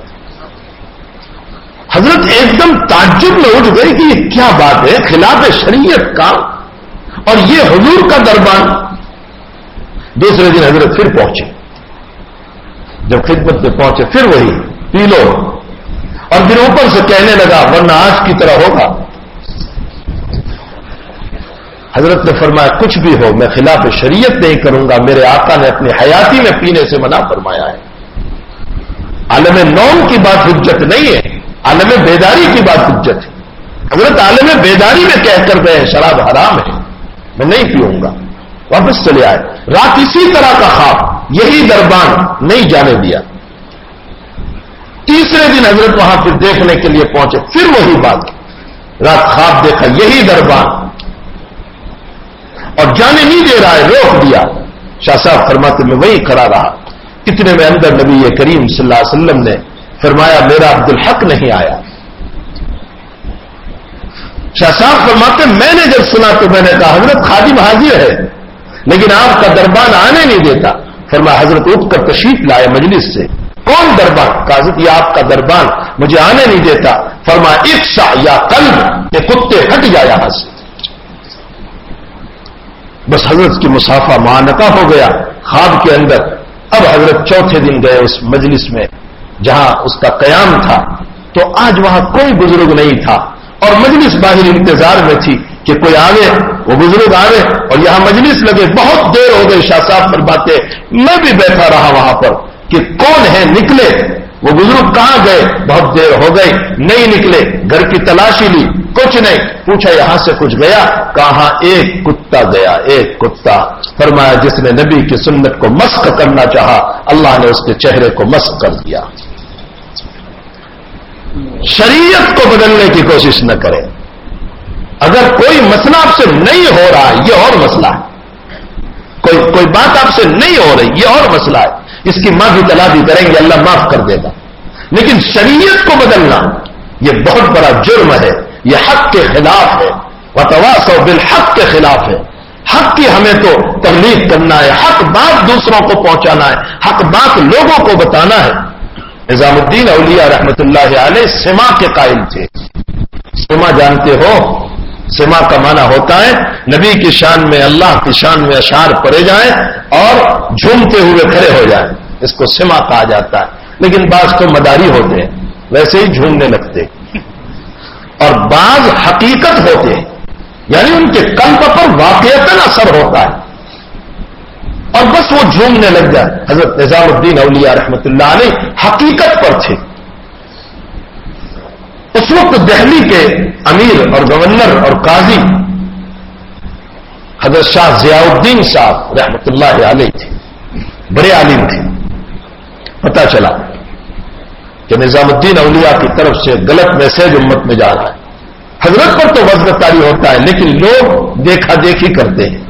حضرت ایک دم تعجب میں اٹھ گئی کہ یہ کیا بات ہے، خلاف شریعت کا اور یہ حضور کا دربان۔ دوسرے دن حضرت پھر پہنچے، جب خدمت میں پہنچے پھر وہی پی لو، اور پھر اوپر سے کہنے لگا ورنہ آج کی طرح ہوگا۔ حضرت نے فرمایا کچھ بھی ہو میں خلاف شریعت نہیں کروں گا، میرے آقا نے اپنی حیاتی میں پینے سے منع فرمایا ہے۔ عالم نوم کی بات حجت نہیں ہے، عالم بیداری کی بات حجت ہے۔ حضرت عالم بیداری میں کہہ کر گئے شراب حرام ہے، میں نہیں پیوں گا، واپس چلے آئے۔ رات اسی طرح کا خواب، یہی دربان نہیں جانے دیا۔ تیسرے دن حضرت وہاں پھر دیکھنے کے لیے پہنچے، پھر وہی بات، رات خواب دیکھا یہی دربان اور جانے نہیں دے رہا ہے، روک دیا۔ شاہ صاحب فرماتے میں وہی کھڑا رہا، اتنے میں اندر نبی کریم صلی اللہ علیہ وسلم نے فرمایا میرا عبد الحق نہیں آیا۔ شاہ صاحب فرماتے میں نے جب سنا تو میں نے کہا حضرت خادم حاضر ہے لیکن آپ کا دربان آنے نہیں دیتا۔ فرمایا حضرت اٹھ کر تشریف لائے مجلس سے۔ کون دربان؟ کہا حضرت یہ آپ کا دربان مجھے آنے نہیں دیتا۔ فرمایا اقشع یا قلب کہ کتے ہٹ جا یہاں سے۔ بس حضرت کی مسافہ معانقہ ہو گیا خواب کے اندر۔ اب حضرت چوتھے دن گئے اس مجلس میں جہاں اس کا قیام تھا، تو آج وہاں کوئی بزرگ نہیں تھا اور مجلس باہر انتظار میں تھی کہ کوئی آوے، وہ بزرگ آوے اور یہاں مجلس لگے۔ بہت دیر ہو گئی، شاہ صاحب پر باتیں، میں بھی بیٹھا رہا وہاں پر کہ کون ہے نکلے، وہ بزرگ کہاں گئے؟ بہت دیر ہو گئی نہیں نکلے، گھر کی تلاشی لی کچھ نہیں، پوچھا یہاں سے کچھ گیا؟ کہاں ایک کتا گیا، ایک کتا۔ فرمایا جس نے نبی کی سنت کو مسخ کرنا چاہا اللہ نے اس کے چہرے کو مسخ کر دیا۔ شریعت کو بدلنے کی کوشش نہ کرے۔ اگر کوئی مسئلہ آپ سے نہیں ہو رہا ہے یہ اور مسئلہ ہے، کوئی کوئی بات آپ سے نہیں ہو رہی یہ اور مسئلہ ہے، اس کی معافی تلافی کریں گے اللہ معاف کر دے گا، لیکن شریعت کو بدلنا یہ بہت بڑا جرم ہے، یہ حق کے خلاف ہے، وتواصوا بالحق کے خلاف ہے۔ حق کی ہمیں تو تبلیغ کرنا ہے، حق بات دوسروں کو پہنچانا ہے، حق بات لوگوں کو بتانا ہے۔ نظام الدین اولیاء رحمت اللہ علیہ سما کے قائل تھے۔ سما جانتے ہو؟ سما کا معنی ہوتا ہے نبی کی شان میں اللہ کی شان میں اشعار پڑے جائیں اور جھومتے ہوئے کھڑے ہو جائیں، اس کو سما کہا جاتا ہے۔ لیکن بعض تو مداری ہوتے ہیں ویسے ہی جھومنے لگتے، اور بعض حقیقت ہوتے ہیں یعنی ان کے قلب پر واقعتاً اثر ہوتا ہے اور بس وہ جھومنے لگ جائے۔ حضرت نظام الدین اولیاء رحمت اللہ علیہ حقیقت پر تھے۔ اس وقت دہلی کے امیر اور گورنر اور قاضی حضرت شاہ ضیاء الدین صاحب رحمت اللہ علیہ تھے، بڑے عالم تھے. پتہ چلا کہ نظام الدین اولیاء کی طرف سے غلط میسج امت میں جا رہا ہے. حضرت پر تو وزن طاری ہوتا ہے لیکن لوگ دیکھا دیکھی کرتے ہیں.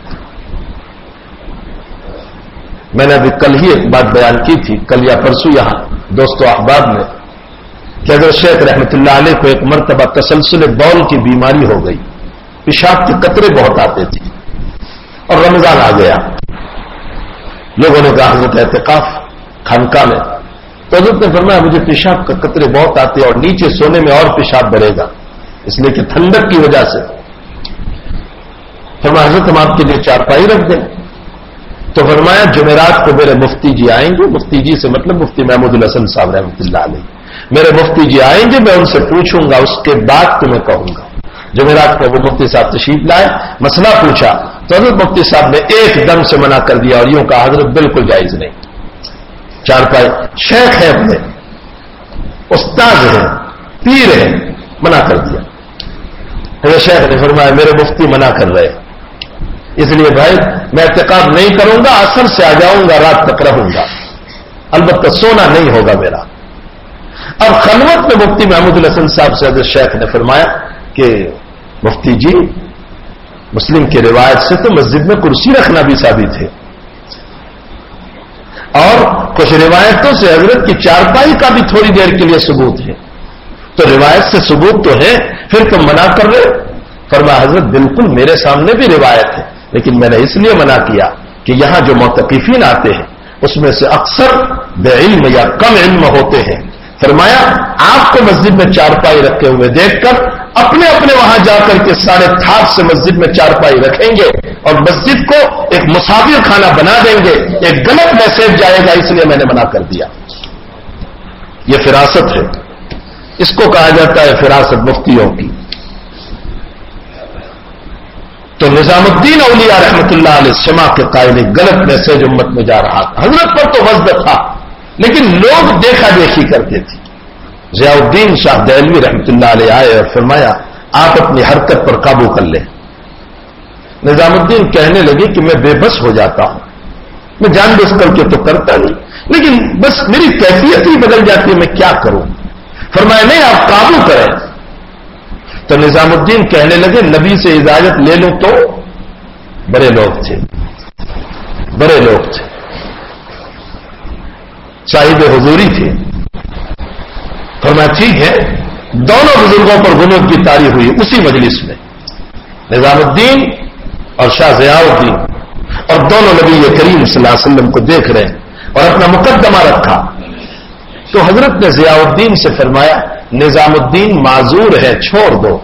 میں نے ابھی کل ہی ایک بات بیان کی تھی، کل یا پرسوں یہاں دوستو احباب میں، کہ حضرت شیخ رحمت اللہ علیہ کو ایک مرتبہ تسلسل بول کی بیماری ہو گئی، پیشاب کے قطرے بہت آتے تھے اور رمضان آ گیا. لوگوں نے کہا حضرت اعتکاف خانقاہ میں، تو حضرت نے فرمایا مجھے پیشاب کے قطرے بہت آتے اور نیچے سونے میں اور پیشاب بڑھے گا، اس لیے کہ ٹھنڈک کی وجہ سے. فرمایا حضرت ہم آپ کے لیے چارپائی رکھ دیں. تو فرمایا جمعرات کو میرے مفتی جی آئیں گے، مفتی جی سے مطلب مفتی محمود الحسن صاحب رحمۃ اللہ علیہ، میرے مفتی جی آئیں گے، میں ان سے پوچھوں گا، اس کے بعد تمہیں کہوں گا. جمعرات کو وہ مفتی صاحب تشریف لائے، مسئلہ پوچھا تو حضرت مفتی صاحب نے ایک دم سے منع کر دیا اور یوں کہا حضرت بالکل جائز نہیں. چارپائی شیخ ہے، اپنے استاد ہیں، پیر ہیں، منع کر دیا. حضرت شیخ نے فرمایا میرے مفتی منع کر رہے، اس لیے بھائی میں اعتکاف نہیں کروں گا، عصر سے آ جاؤں گا، رات تک رہوں گا، البتہ سونا نہیں ہوگا میرا. اب خلوت میں مفتی محمود الحسن صاحب سے حضرت شیخ نے فرمایا کہ مفتی جی مسلم کی روایت سے تو مسجد میں کرسی رکھنا بھی ثابت ہے اور کچھ روایتوں سے حضرت کی چارپائی کا بھی تھوڑی دیر کے لیے ثبوت ہے، تو روایت سے ثبوت تو ہے، پھر تم منع کر رہے. فرمایا حضرت بالکل میرے سامنے بھی روایت ہے، لیکن میں نے اس لیے منع کیا کہ یہاں جو معتکفین آتے ہیں اس میں سے اکثر بے علم یا کم علم ہوتے ہیں. فرمایا آپ کو مسجد میں چارپائی رکھے ہوئے دیکھ کر اپنے اپنے وہاں جا کر کے سارے تھاک سے مسجد میں چارپائی رکھیں گے اور مسجد کو ایک مسافر خانہ بنا دیں گے، ایک غلط میسج جائے گا، اس لیے میں نے منع کر دیا. یہ فراست ہے، اس کو کہا جاتا ہے فراست مفتیوں کی. تو نظام الدین اولیاء رحمت اللہ علیہ سما کے قائل غلط میسج امت میں جا رہا تھا. حضرت پر تو وزن تھا لیکن لوگ دیکھا دیکھی کرتے تھے. ضیاء الدین شاہ دہلوی رحمت اللہ علیہ آئے اور فرمایا آپ اپنی حرکت پر قابو کر لیں. نظام الدین کہنے لگے کہ میں بے بس ہو جاتا ہوں، میں جان بوجھ کر کے تو کرتا نہیں لیکن بس میری کیفیت ہی بدل جاتی ہے، میں کیا کروں. فرمایا نہیں آپ قابو کریں. تو نظام الدین کہنے لگے نبی سے اجازت لے لوں تو؟ بڑے لوگ تھے، بڑے لوگ تھے، صاحب حضوری تھے. فرمایا ٹھیک ہے. دونوں بزرگوں پر غنوت کی تاریخ ہوئی اسی مجلس میں، نظام الدین اور شاہ ضیاء الدین، اور دونوں نبی کریم صلی اللہ علیہ وسلم کو دیکھ رہے ہیں اور اپنا مقدمہ رکھا. تو حضرت نے ضیاء الدین سے فرمایا نظام الدین معذور ہے، چھوڑ دو.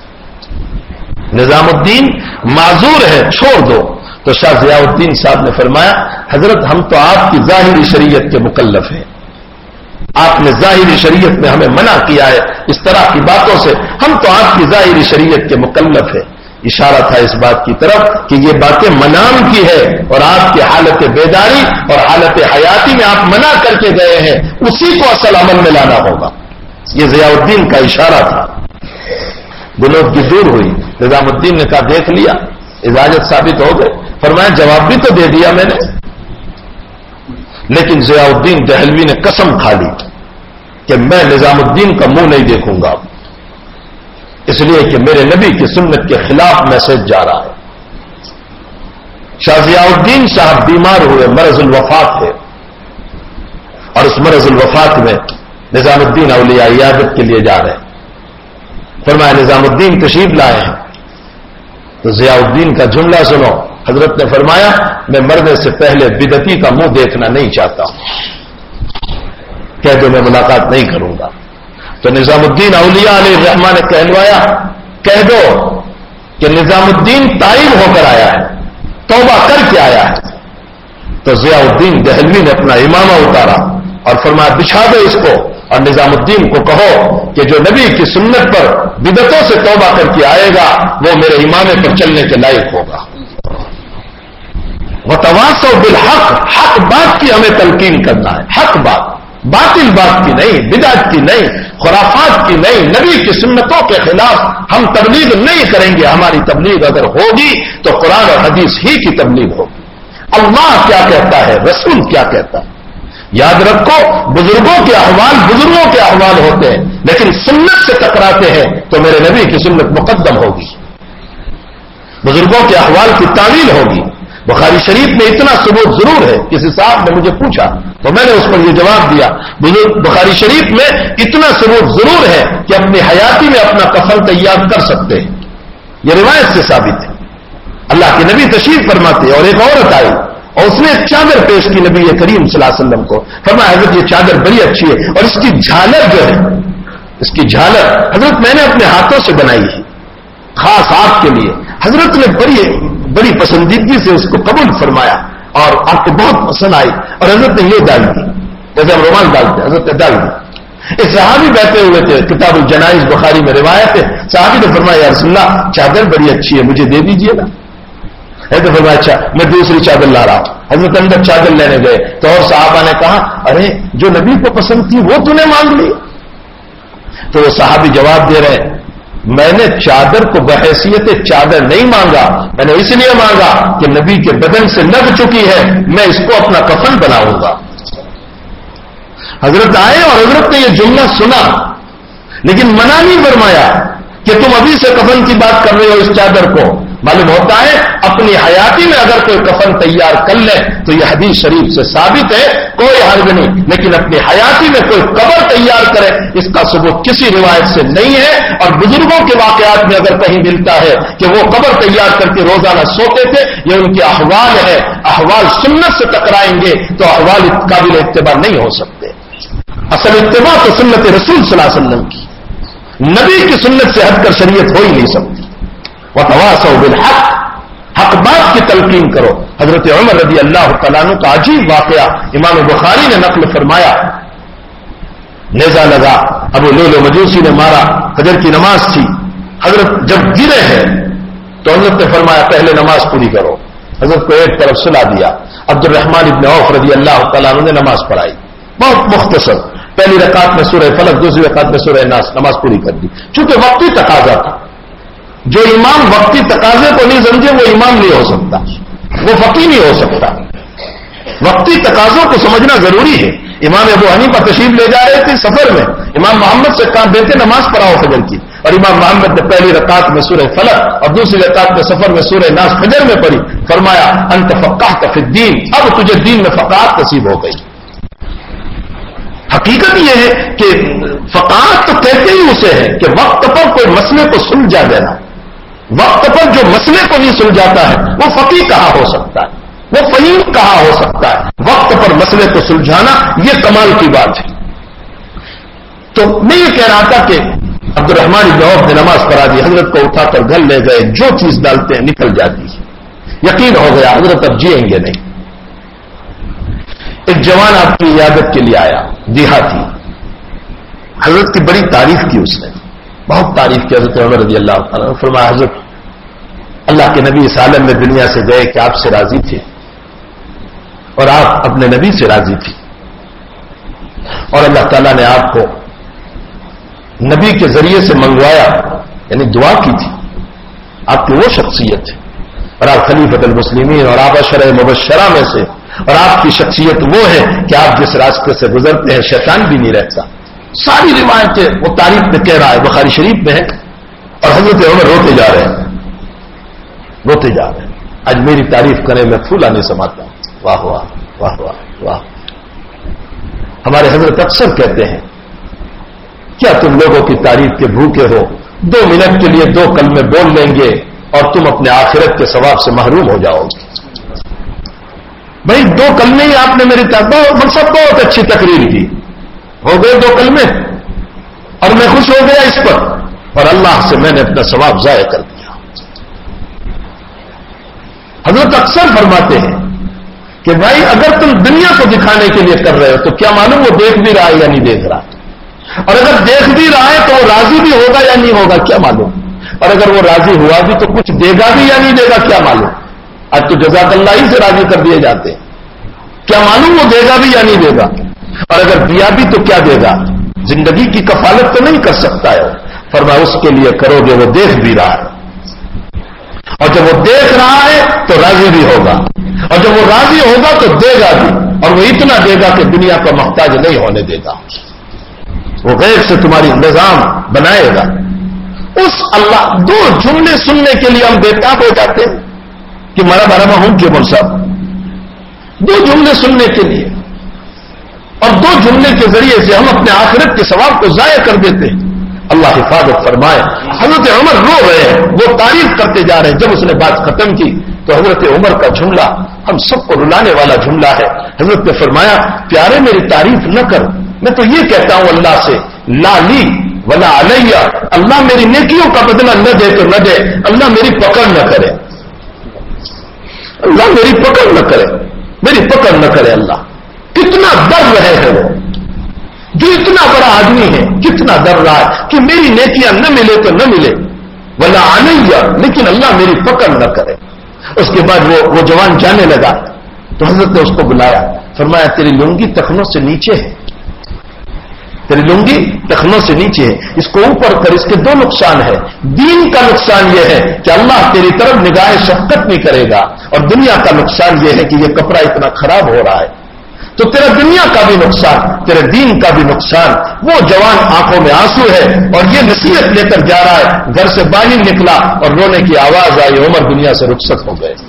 نظام الدین معذور ہے، چھوڑ دو. تو شاہ ضیاء الدین صاحب نے فرمایا حضرت ہم تو آپ کی ظاہری شریعت کے مکلف ہیں، آپ نے ظاہری شریعت میں ہمیں منع کیا ہے اس طرح کی باتوں سے، ہم تو آپ کی ظاہری شریعت کے مکلف ہیں. اشارہ تھا اس بات کی طرف کہ یہ باتیں منام کی ہے اور آپ کی حالت بیداری اور حالت حیاتی میں آپ منع کر کے گئے ہیں، اسی کو اصل عمل میں لانا ہوگا. یہ ضیاء الدین کا اشارہ تھا. گنوت کی دور ہوئی. نظام الدین نے کہا دیکھ لیا، اجازت ثابت ہو گئے. فرمایا جواب بھی تو دے دیا میں نے. لیکن ضیاء الدین دہلوی نے قسم کھا لی کہ میں نظام الدین کا منہ نہیں دیکھوں گا، اس لیے کہ میرے نبی کی سنت کے خلاف میسج جا رہا ہے. شاہ ضیاء الدین صاحب بیمار ہوئے، مرض الوفات ہے، اور اس مرض الوفات میں نظام الدین اولیاء عیادت کے لیے جا رہے ہیں. فرمایا نظام الدین تشریف لائے ہیں. تو ضیاء الدین کا جملہ سنو. حضرت نے فرمایا میں مرنے سے پہلے بدعتی کا منہ دیکھنا نہیں چاہتا ہوں، کہہ دو میں ملاقات نہیں کروں گا. تو نظام الدین اولیاء علیہ الرحمٰن نے کہلوایا کہہ دو کہ نظام الدین تائب ہو کر آیا ہے، توبہ کر کے آیا ہے. تو ضیاء الدین دہلوی نے اپنا امامہ اتارا اور فرمایا بچھا دو اس کو، اور نظام الدین کو کہو کہ جو نبی کی سنت پر بدعتوں سے توبہ کر کے آئے گا وہ میرے امامے پر چلنے کے لائق ہوگا. وتواصوا بالحق، حق بات کی ہمیں تلقین کرنا ہے، حق بات. باطل بات کی نہیں، بدعت کی نہیں، خرافات کی نہیں، نبی کی سنتوں کے خلاف ہم تبلیغ نہیں کریں گے. ہماری تبلیغ اگر ہوگی تو قرآن اور حدیث ہی کی تبلیغ ہوگی. اللہ کیا کہتا ہے، رسول کیا کہتا ہے. یاد رکھو، بزرگوں کے احوال بزرگوں کے احوال ہوتے ہیں، لیکن سنت سے ٹکراتے ہیں تو میرے نبی کی سنت مقدم ہوگی. بزرگوں کے احوال کی تعویل ہوگی. بخاری شریف میں اتنا ثبوت ضرور ہے. کسی صاحب نے مجھے پوچھا تو میں نے اس پر یہ جواب دیا. بخاری شریف میں اتنا ثبوت ضرور ہے کہ اپنی حیاتی میں اپنا کفن تیار کر سکتے ہیں. یہ روایت سے ثابت ہے. اللہ کے نبی تشریف فرماتے اور ایک عورت آئی اور اس نے ایک چادر پیش کی نبی کریم صلی اللہ علیہ وسلم کو. فرمایا حضرت یہ چادر بڑی اچھی ہے اور اس کی جھالر جو ہے، اس کی جھالر حضرت میں نے اپنے ہاتھوں سے بنائی ہے خاص آپ کے لیے. حضرت نے بڑی بڑی پسندیدگی سے اس کو قبول فرمایا اور آپ کو بہت پسند آئی اور حضرت نے یہ ڈال دی جیسے ہم رومال ڈالتے ہیں. حضرت نے ڈال دی. ایک صحابی بیٹھے ہوئے تھے، کتاب الجنائز بخاری میں روایت ہے. صحابی نے فرمایا یا رسول اللہ چادر بڑی اچھی ہے، مجھے دے دیجیے نا. حضرت فرمایا اچھا میں دوسری چادر لا رہا ہوں. حضرت اندر چادر لینے گئے تو اور صحابہ نے کہا ارے جو نبی کو پسند تھی وہ تو نے مانگ لی. تو وہ صحابی جواب دے رہے میں نے چادر کو بحیثیت چادر نہیں مانگا، میں نے اس لیے مانگا کہ نبی کے بدن سے لگ چکی ہے، میں اس کو اپنا کفن بناؤں گا. حضرت آئے اور حضرت نے یہ جملہ سنا لیکن منع نہیں فرمایا کہ تم ابھی سے کفن کی بات کر رہے ہو اس چادر کو. معلوم ہوتا ہے اپنی حیاتی میں اگر کوئی کفن تیار کر لے تو یہ حدیث شریف سے ثابت ہے، کوئی حرج نہیں. لیکن اپنی حیاتی میں کوئی قبر تیار کرے اس کا ثبوت کسی روایت سے نہیں ہے. اور بزرگوں کے واقعات میں اگر کہیں ملتا ہے کہ وہ قبر تیار کر کے روزانہ سوتے تھے، یہ ان کے احوال ہے. احوال سنت سے ٹکرائیں گے تو احوال قابل اتباع نہیں ہو سکتے. اصل اتباع تو سنت رسول صلی اللہ علیہ وسلم کی، نبی کی سنت سے ہٹ کر شریعت ہو ہی نہیں سکتی. وتواصوا بالحق، حق بات کی تلقین کرو. حضرت عمر رضی اللہ تعالیٰ عنہ کا عجیب واقعہ امام بخاری نے نقل فرمایا. نیزہ لگا، ابو لولو مجوسی نے مارا، فجر کی نماز تھی. حضرت جب گرے ہیں تو حضرت نے فرمایا پہلے نماز پوری کرو. حضرت کو ایک طرف سلا دیا. عبد الرحمن ابن عوف رضی اللہ تعالیٰ عنہ نے نماز پڑھائی، بہت مختصر. پہلی رکعت میں سورہ فلق، دوسری رکعت میں سورہ ناس، نماز پوری کر دی. چونکہ وقتی تقاضا تھا، جو امام وقتی تقاضے کو نہیں سمجھے وہ امام نہیں ہو سکتا، وہ فقیہ نہیں ہو سکتا. وقتی تقاضوں کو سمجھنا ضروری ہے. امام ابو حنیفہ تشریف لے جا رہے تھے سفر میں، امام محمد سے کہا بیٹے نماز پڑھاؤ فجر کی، اور امام محمد نے پہلی رکعت میں سورہ فلق اور دوسری رکعت میں سفر میں سورہ ناس فجر میں پڑھی. فرمایا انت فقہت فی الدین، اب تجھے دین میں فقاہت نصیب ہو گئی. حقیقت یہ ہے کہ فقاہت تو کہتے ہی اسے ہے کہ وقت پر کوئی مسئلے کو سلجھا دینا. وقت پر جو مسئلے کو نہیں سلجھاتا ہے وہ فقیہ کہاں ہو سکتا ہے، وہ فہیم کہاں ہو سکتا ہے. وقت پر مسئلے کو سلجھانا یہ کمال کی بات ہے. تو میں یہ کہہ رہا تھا کہ عبد الرحمن بن عوف نے نماز پڑھا دی. حضرت کو اٹھا کر گھر لے گئے، جو چیز ڈالتے ہیں نکل جاتی ہے. یقین ہو گیا حضرت اب جیئیں گے نہیں. ایک جوان آپ کی عیادت کے لیے آیا، دیہاتی. حضرت کی بڑی تعریف کی، اس نے بہت تعریف کی. حضرت عمر رضی اللہ عنہ فرمایا حضرت اللہ کے نبی اس عالم میں دنیا سے گئے کہ آپ سے راضی تھے اور آپ اپنے نبی سے راضی تھی، اور اللہ تعالیٰ نے آپ کو نبی کے ذریعے سے منگوایا، یعنی دعا کی تھی. آپ کی وہ شخصیت ہے اور آپ خلیفۃ المسلمین اور آپ عشرہ مبشرہ میں سے، اور آپ کی شخصیت وہ ہے کہ آپ جس راستے سے گزرتے ہیں شیطان بھی نہیں رہتا. ساری روایتیں وہ تعریف میں کہہ رہا ہے، بخاری شریف میں ہے. اور حضرت عمر روتے جا رہے ہیں، روتے جا رہے ہیں. آج میری تعریف کرنے میں پھولا نہیں سماتا. واہ واہ واہ واہ واہ. ہمارے حضرت اکثر کہتے ہیں کیا تم لوگوں کی تعریف کے بھوکے ہو؟ دو منٹ کے لیے دو کلمے بول لیں گے اور تم اپنے آخرت کے ثواب سے محروم ہو جاؤ گے. بھائی دو کلمے ہی آپ نے میری مقصد بہت اچھی تقریر کی، ہو گئے دو کلمے اور میں خوش ہو گیا اس پر، اور اللہ سے میں نے اپنا ثواب ضائع کر دیا. حضرت اکثر فرماتے ہیں کہ بھائی اگر تم دنیا کو دکھانے کے لیے کر رہے ہو تو کیا معلوم وہ دیکھ بھی رہا ہے یا نہیں دیکھ رہا، اور اگر دیکھ بھی رہا ہے تو وہ راضی بھی ہوگا یا نہیں ہوگا کیا معلوم، اور اگر وہ راضی ہوا بھی تو کچھ دے گا بھی یا نہیں دے گا کیا معلوم. آج تو جزاک اللہ ہی سے راضی کر دیے جاتے ہیں، کیا معلوم وہ دے گا بھی یا نہیں دے گا. اور اگر دیا بھی تو کیا دے گا؟ زندگی کی کفالت تو نہیں کر سکتا ہے. فرمایا اس کے لیے کرو گے وہ دیکھ بھی رہا ہے، اور جب وہ دیکھ رہا ہے تو راضی بھی ہوگا، اور جب وہ راضی ہوگا تو دے گا بھی، اور وہ اتنا دے گا کہ دنیا کا محتاج نہیں ہونے دے گا. وہ غیر سے تمہاری نظام بنائے گا. اس اللہ دو جملے سننے کے لیے ہم بےتاب ہو جاتے ہیں کہ مرا مرا ہوں کہ مول صاحب دو جملے سننے کے لیے، اور دو جملے کے ذریعے سے ہم اپنے آخرت کے ثواب کو ضائع کر دیتے ہیں. اللہ حفاظت فرمائے. حضرت عمر رو رہے ہیں، وہ تعریف کرتے جا رہے ہیں. جب اس نے بات ختم کی تو حضرت عمر کا جملہ ہم سب کو رلانے والا جملہ ہے. حضرت نے فرمایا پیارے میری تعریف نہ کر، میں تو یہ کہتا ہوں اللہ سے لا لی ولا علیہ، اللہ میری نیکیوں کا بدلہ نہ دے تو نہ دے، اللہ میری پکڑ نہ کرے، اللہ میری پکڑ نہ کرے، میری پکڑ نہ کرے. اللہ کتنا ڈر رہے ہیں وہ جو اتنا بڑا آدمی ہے، کتنا ڈر رہا ہے کہ میری نیکیاں نہ ملے تو نہ ملے ولا علیہ، لیکن اللہ میری پکڑ نہ کرے. اس کے بعد وہ وہ جوان جانے لگا تو حضرت نے اس کو بلایا، فرمایا تیری لنگی ٹخنوں سے نیچے ہے، تیری لنگی ٹخنوں سے نیچے ہے، اس کو اوپر کر. اس کے دو نقصان ہے. دین کا نقصان یہ ہے کہ اللہ تیری طرف نگاہ شفقت نہیں کرے گا، اور دنیا کا نقصان یہ ہے کہ یہ کپڑا اتنا خراب ہو رہا ہے. تو تیرا دنیا کا بھی نقصان، تیرے دین کا بھی نقصان. وہ جوان آنکھوں میں آنسو ہے اور یہ نصیحت لے کر جا رہا ہے. گھر سے باہر نکلا اور رونے کی آواز آئی، عمر دنیا سے رخصت ہو گئے.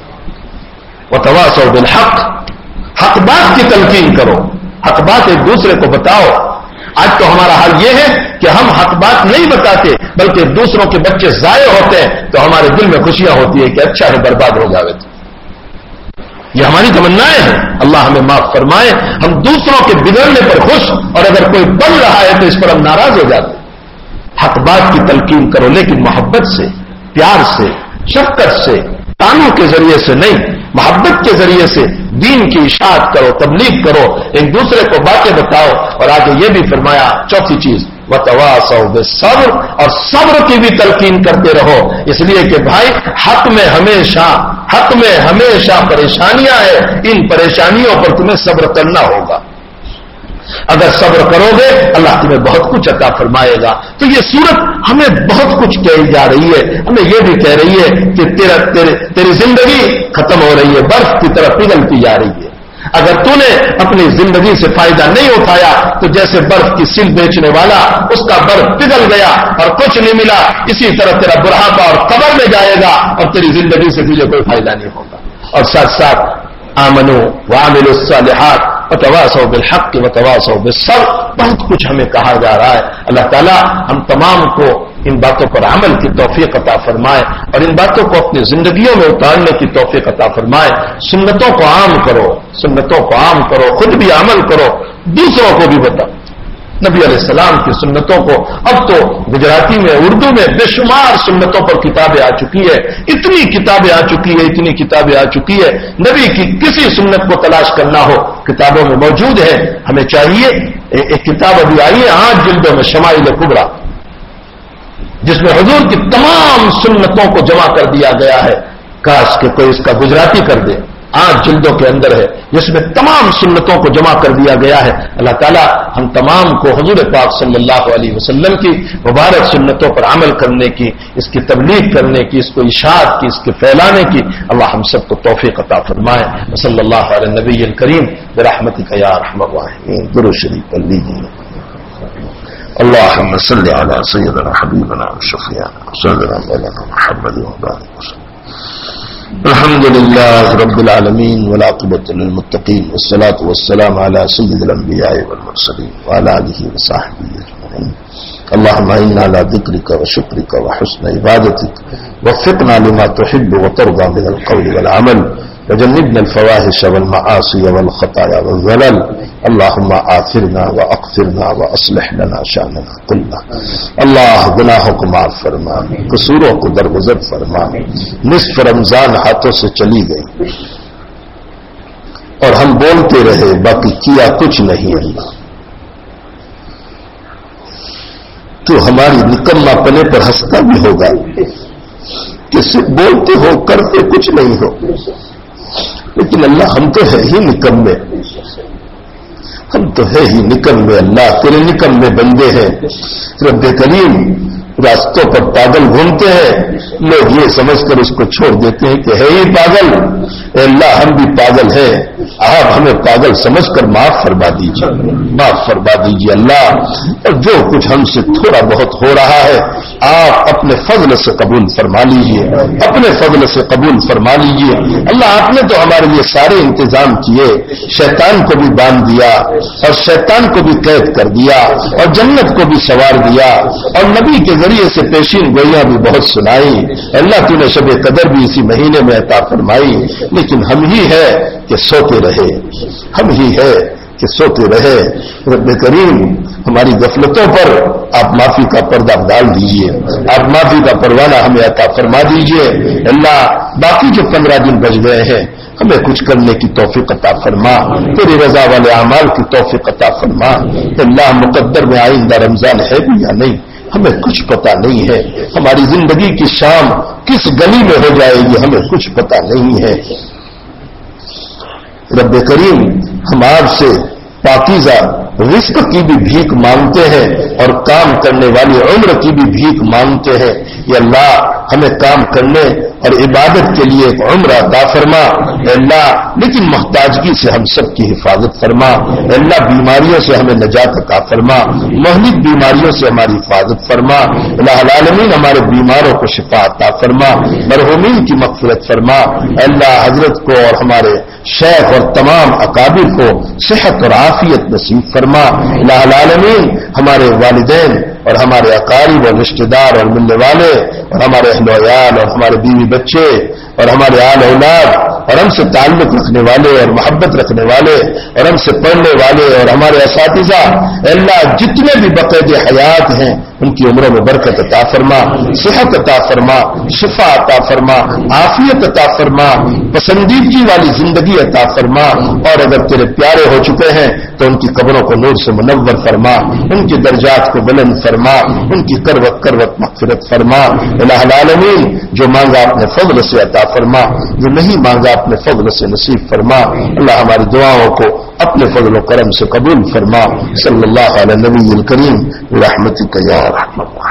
وتواصوا بالحق، حق بات کی تلقین کرو، حق بات ایک دوسرے کو بتاؤ. آج تو ہمارا حال یہ ہے کہ ہم حق بات نہیں بتاتے بلکہ دوسروں کے بچے ضائع ہوتے ہیں تو ہمارے دل میں خوشیاں ہوتی ہے کہ اچھا ہے برباد ہو جاوے. تو یہ ہماری تمنائیں ہیں، اللہ ہمیں معاف فرمائے. ہم دوسروں کے بگڑنے پر خوش، اور اگر کوئی بن رہا ہے تو اس پر ہم ناراض ہو جاتے. حق بات کی تلقین کرو، لیکن محبت سے، پیار سے، شفقت سے، تانوں کے ذریعے سے نہیں، محبت کے ذریعے سے دین کی اشاعت کرو، تبلیغ کرو، ایک دوسرے کو باتیں بتاؤ. اور آگے یہ بھی فرمایا چوتھی چیز وتواصوا بالصبر، اور صبر کی بھی تلقین کرتے رہو. اس لیے کہ بھائی حق میں ہمیشہ حق میں ہمیشہ پریشانیاں ہیں، ان پریشانیوں پر تمہیں صبر کرنا ہوگا. اگر صبر کرو گے اللہ تمہیں بہت کچھ عطا فرمائے گا. تو یہ سورت ہمیں بہت کچھ کہی جا رہی ہے، ہمیں یہ بھی کہہ رہی ہے کہ تیرا تیرے تیری زندگی ختم ہو رہی ہے، برف کی طرح پگھلتی جا رہی ہے. اگر تو نے اپنی زندگی سے فائدہ نہیں اٹھایا تو جیسے برف کی سل بیچنے والا اس کا برف پگھل گیا اور کچھ نہیں ملا، اسی طرح تیرا بڑھاپا اور قبر میں جائے گا اور تیری زندگی سے تجھے کوئی فائدہ نہیں ہوگا. اور ساتھ ساتھ آمنو وعملوا الصالحات وتواصوا بالحق وتواصوا بالصبر، بہت کچھ ہمیں کہا جا رہا ہے. اللہ تعالیٰ ہم تمام کو ان باتوں پر عمل کی توفیق عطا فرمائے اور ان باتوں کو اپنی زندگیوں میں اتارنے کی توفیق عطا فرمائے. سنتوں کو عام کرو، سنتوں کو عام کرو، خود بھی عمل کرو، دوسروں کو بھی بتاؤ. نبی علیہ السلام کی سنتوں کو اب تو گجراتی میں، اردو میں بے شمار سنتوں پر کتابیں آ چکی ہے. اتنی کتابیں آ چکی ہے اتنی کتابیں آ چکی ہے نبی کی کسی سنت کو تلاش کرنا ہو کتابوں میں موجود ہے. ہمیں چاہیے ایک کتاب ابھی آئی ہے آٹھ جلدوں میں، شمائل کبریٰ، جس میں حضور کی تمام سنتوں کو جمع کر دیا گیا ہے. کاش کہ کوئی اس کا گجراتی کر دے. آٹھ جلدوں کے اندر ہے جس میں تمام سنتوں کو جمع کر دیا گیا ہے. اللہ تعالیٰ ہم تمام کو حضور پاک صلی اللہ علیہ وسلم کی مبارک سنتوں پر عمل کرنے کی، اس کی تبلیغ کرنے کی، اس کو اشاعت کی، اس کے پھیلانے کی اللہ ہم سب کو توفیق عطا فرمائے. صلی اللہ علیہ نبی الکریم برحمتک یا ارحم الراحمین. درود شریف پڑھ لیجیے. اللهم صل على سيدنا حبيبنا وشفيعنا وسيدنا مولانا محمد وبارك وسلم. الحمد لله رب العالمين والعاقبة للمتقين والصلاة والسلام على سيد الأنبياء والمرسلين وعلى آله وصحبه أجمعين. اللهم إنا على ذكرك وشكرك وحسن عبادتك وفقنا لما تحب وترضى من القول والعمل وجنبنا الفواحش والمعاصي والخطايا والزلل. اللهم آثرنا وأقثرنا وأصلح لنا شأننا كله. اللہ گناہوں کو معاف فرما، قصوروں کو درگزر فرما. نصف رمضان ہاتھوں سے چلی گئی اور ہم بولتے رہے باقی کیا کچھ نہیں. اللہ تو ہماری نکما پنے پر ہنستا بھی ہوگا کہ صرف بولتے ہو کرتے کچھ نہیں ہو. لیکن اللہ ہم تو ہے ہی نکمے، ہم تو ہے ہی نکمے اللہ، تیرے نکمے بندے ہیں رب کریم۔ راستوں پر پاگل گھومتے ہیں، لوگ یہ سمجھ کر اس کو چھوڑ دیتے ہیں کہ ہے ہی پاگل۔ اے اللہ ہم بھی پاگل ہیں، آپ ہمیں پاگل سمجھ کر معاف فرما دیجیے، معاف فرما دیجیے اللہ۔ اور جو کچھ ہم سے تھوڑا بہت ہو رہا ہے آپ اپنے فضل سے قبول فرما لیجیے، اپنے فضل سے قبول فرما لیجیے اللہ۔ آپ نے تو ہمارے لیے سارے انتظام کیے، شیطان کو بھی باندھ دیا اور شیطان کو بھی قید کر دیا اور جنت کو بھی سوار دیا اور نبی کے ذریعے سے پیشین گوئیاں بھی بہت سنائی۔ اللہ تو نے شب قدر بھی اسی مہینے میں عطا فرمائی، لیکن ہم ہی ہے کہ سوتے رہے، ہم ہی ہے کہ سوتے رہے۔ رب کریم ہماری غفلتوں پر آپ معافی کا پردہ ڈال دیجئے، آپ معافی کا پروانہ ہمیں عطا فرما دیجئے اللہ۔ باقی جو پندرہ دن بچ گئے ہیں ہمیں کچھ کرنے کی توفیق عطا فرما، تیری رضا والے اعمال کی توفیق عطا فرما اللہ۔ مقدر میں آئندہ رمضان ہے بھی یا نہیں ہمیں کچھ پتہ نہیں ہے، ہماری زندگی کی شام کس گلی میں ہو جائے گی ہمیں کچھ پتہ نہیں ہے۔ رب کریم ہم آپ سے پاکیزہ رزق کی بھی بھیک مانگتے ہیں اور کام کرنے والی عمر کی بھی بھیک مانگتے ہیں۔ یا اللہ ہمیں کام کرنے اور عبادت کے لیے ایک عمر عطا فرما اے اللہ، لیکن محتاجگی سے ہم سب کی حفاظت فرما اے اللہ۔ بیماریوں سے ہمیں نجات عطا فرما، مہلک بیماریوں سے ہماری حفاظت فرما الہ العالمین۔ ہمارے بیماروں کو شفا عطا فرما، مرحومین کی مغفرت فرما اے اللہ۔ حضرت کو اور ہمارے شیخ اور تمام اکابر کو صحت اور عافیت نصیب فرما الہ العالمین۔ ہمارے والدین اور ہمارے اقارب اور رشتہ دار اور ملنے والے اور ہمارے اہل و عیال اور ہمارے بیوی بچے اور ہمارے آل اولاد اور ہم سے تعلق رکھنے والے اور محبت رکھنے والے اور ہم سے پڑھنے والے اور ہمارے اساتذہ اے اللہ جتنے بھی بقید حیات ہیں ان کی عمروں میں برکت عطا فرما، صحت عطا فرما، شفا عطا فرما، عافیت عطا فرما، پسندیدگی والی زندگی عطا فرما۔ اور اگر تیرے پیارے ہو چکے ہیں تو ان کی قبروں کو نور سے منور فرما، ان کے درجات کو بلند فرما، ان کی کروت کروت مغفرت فرما الہ العالمین۔ جو مانگا اپنے فضل سے عطا فرما، جو نہیں مانگا اپنے فضل سے نصیب فرما اللہ۔ ہماری دعاؤں کو اپنے فضل و کرم سے قبول فرما۔ صلی اللہ علیہ نبی الکریم برحمتک یا رحمت۔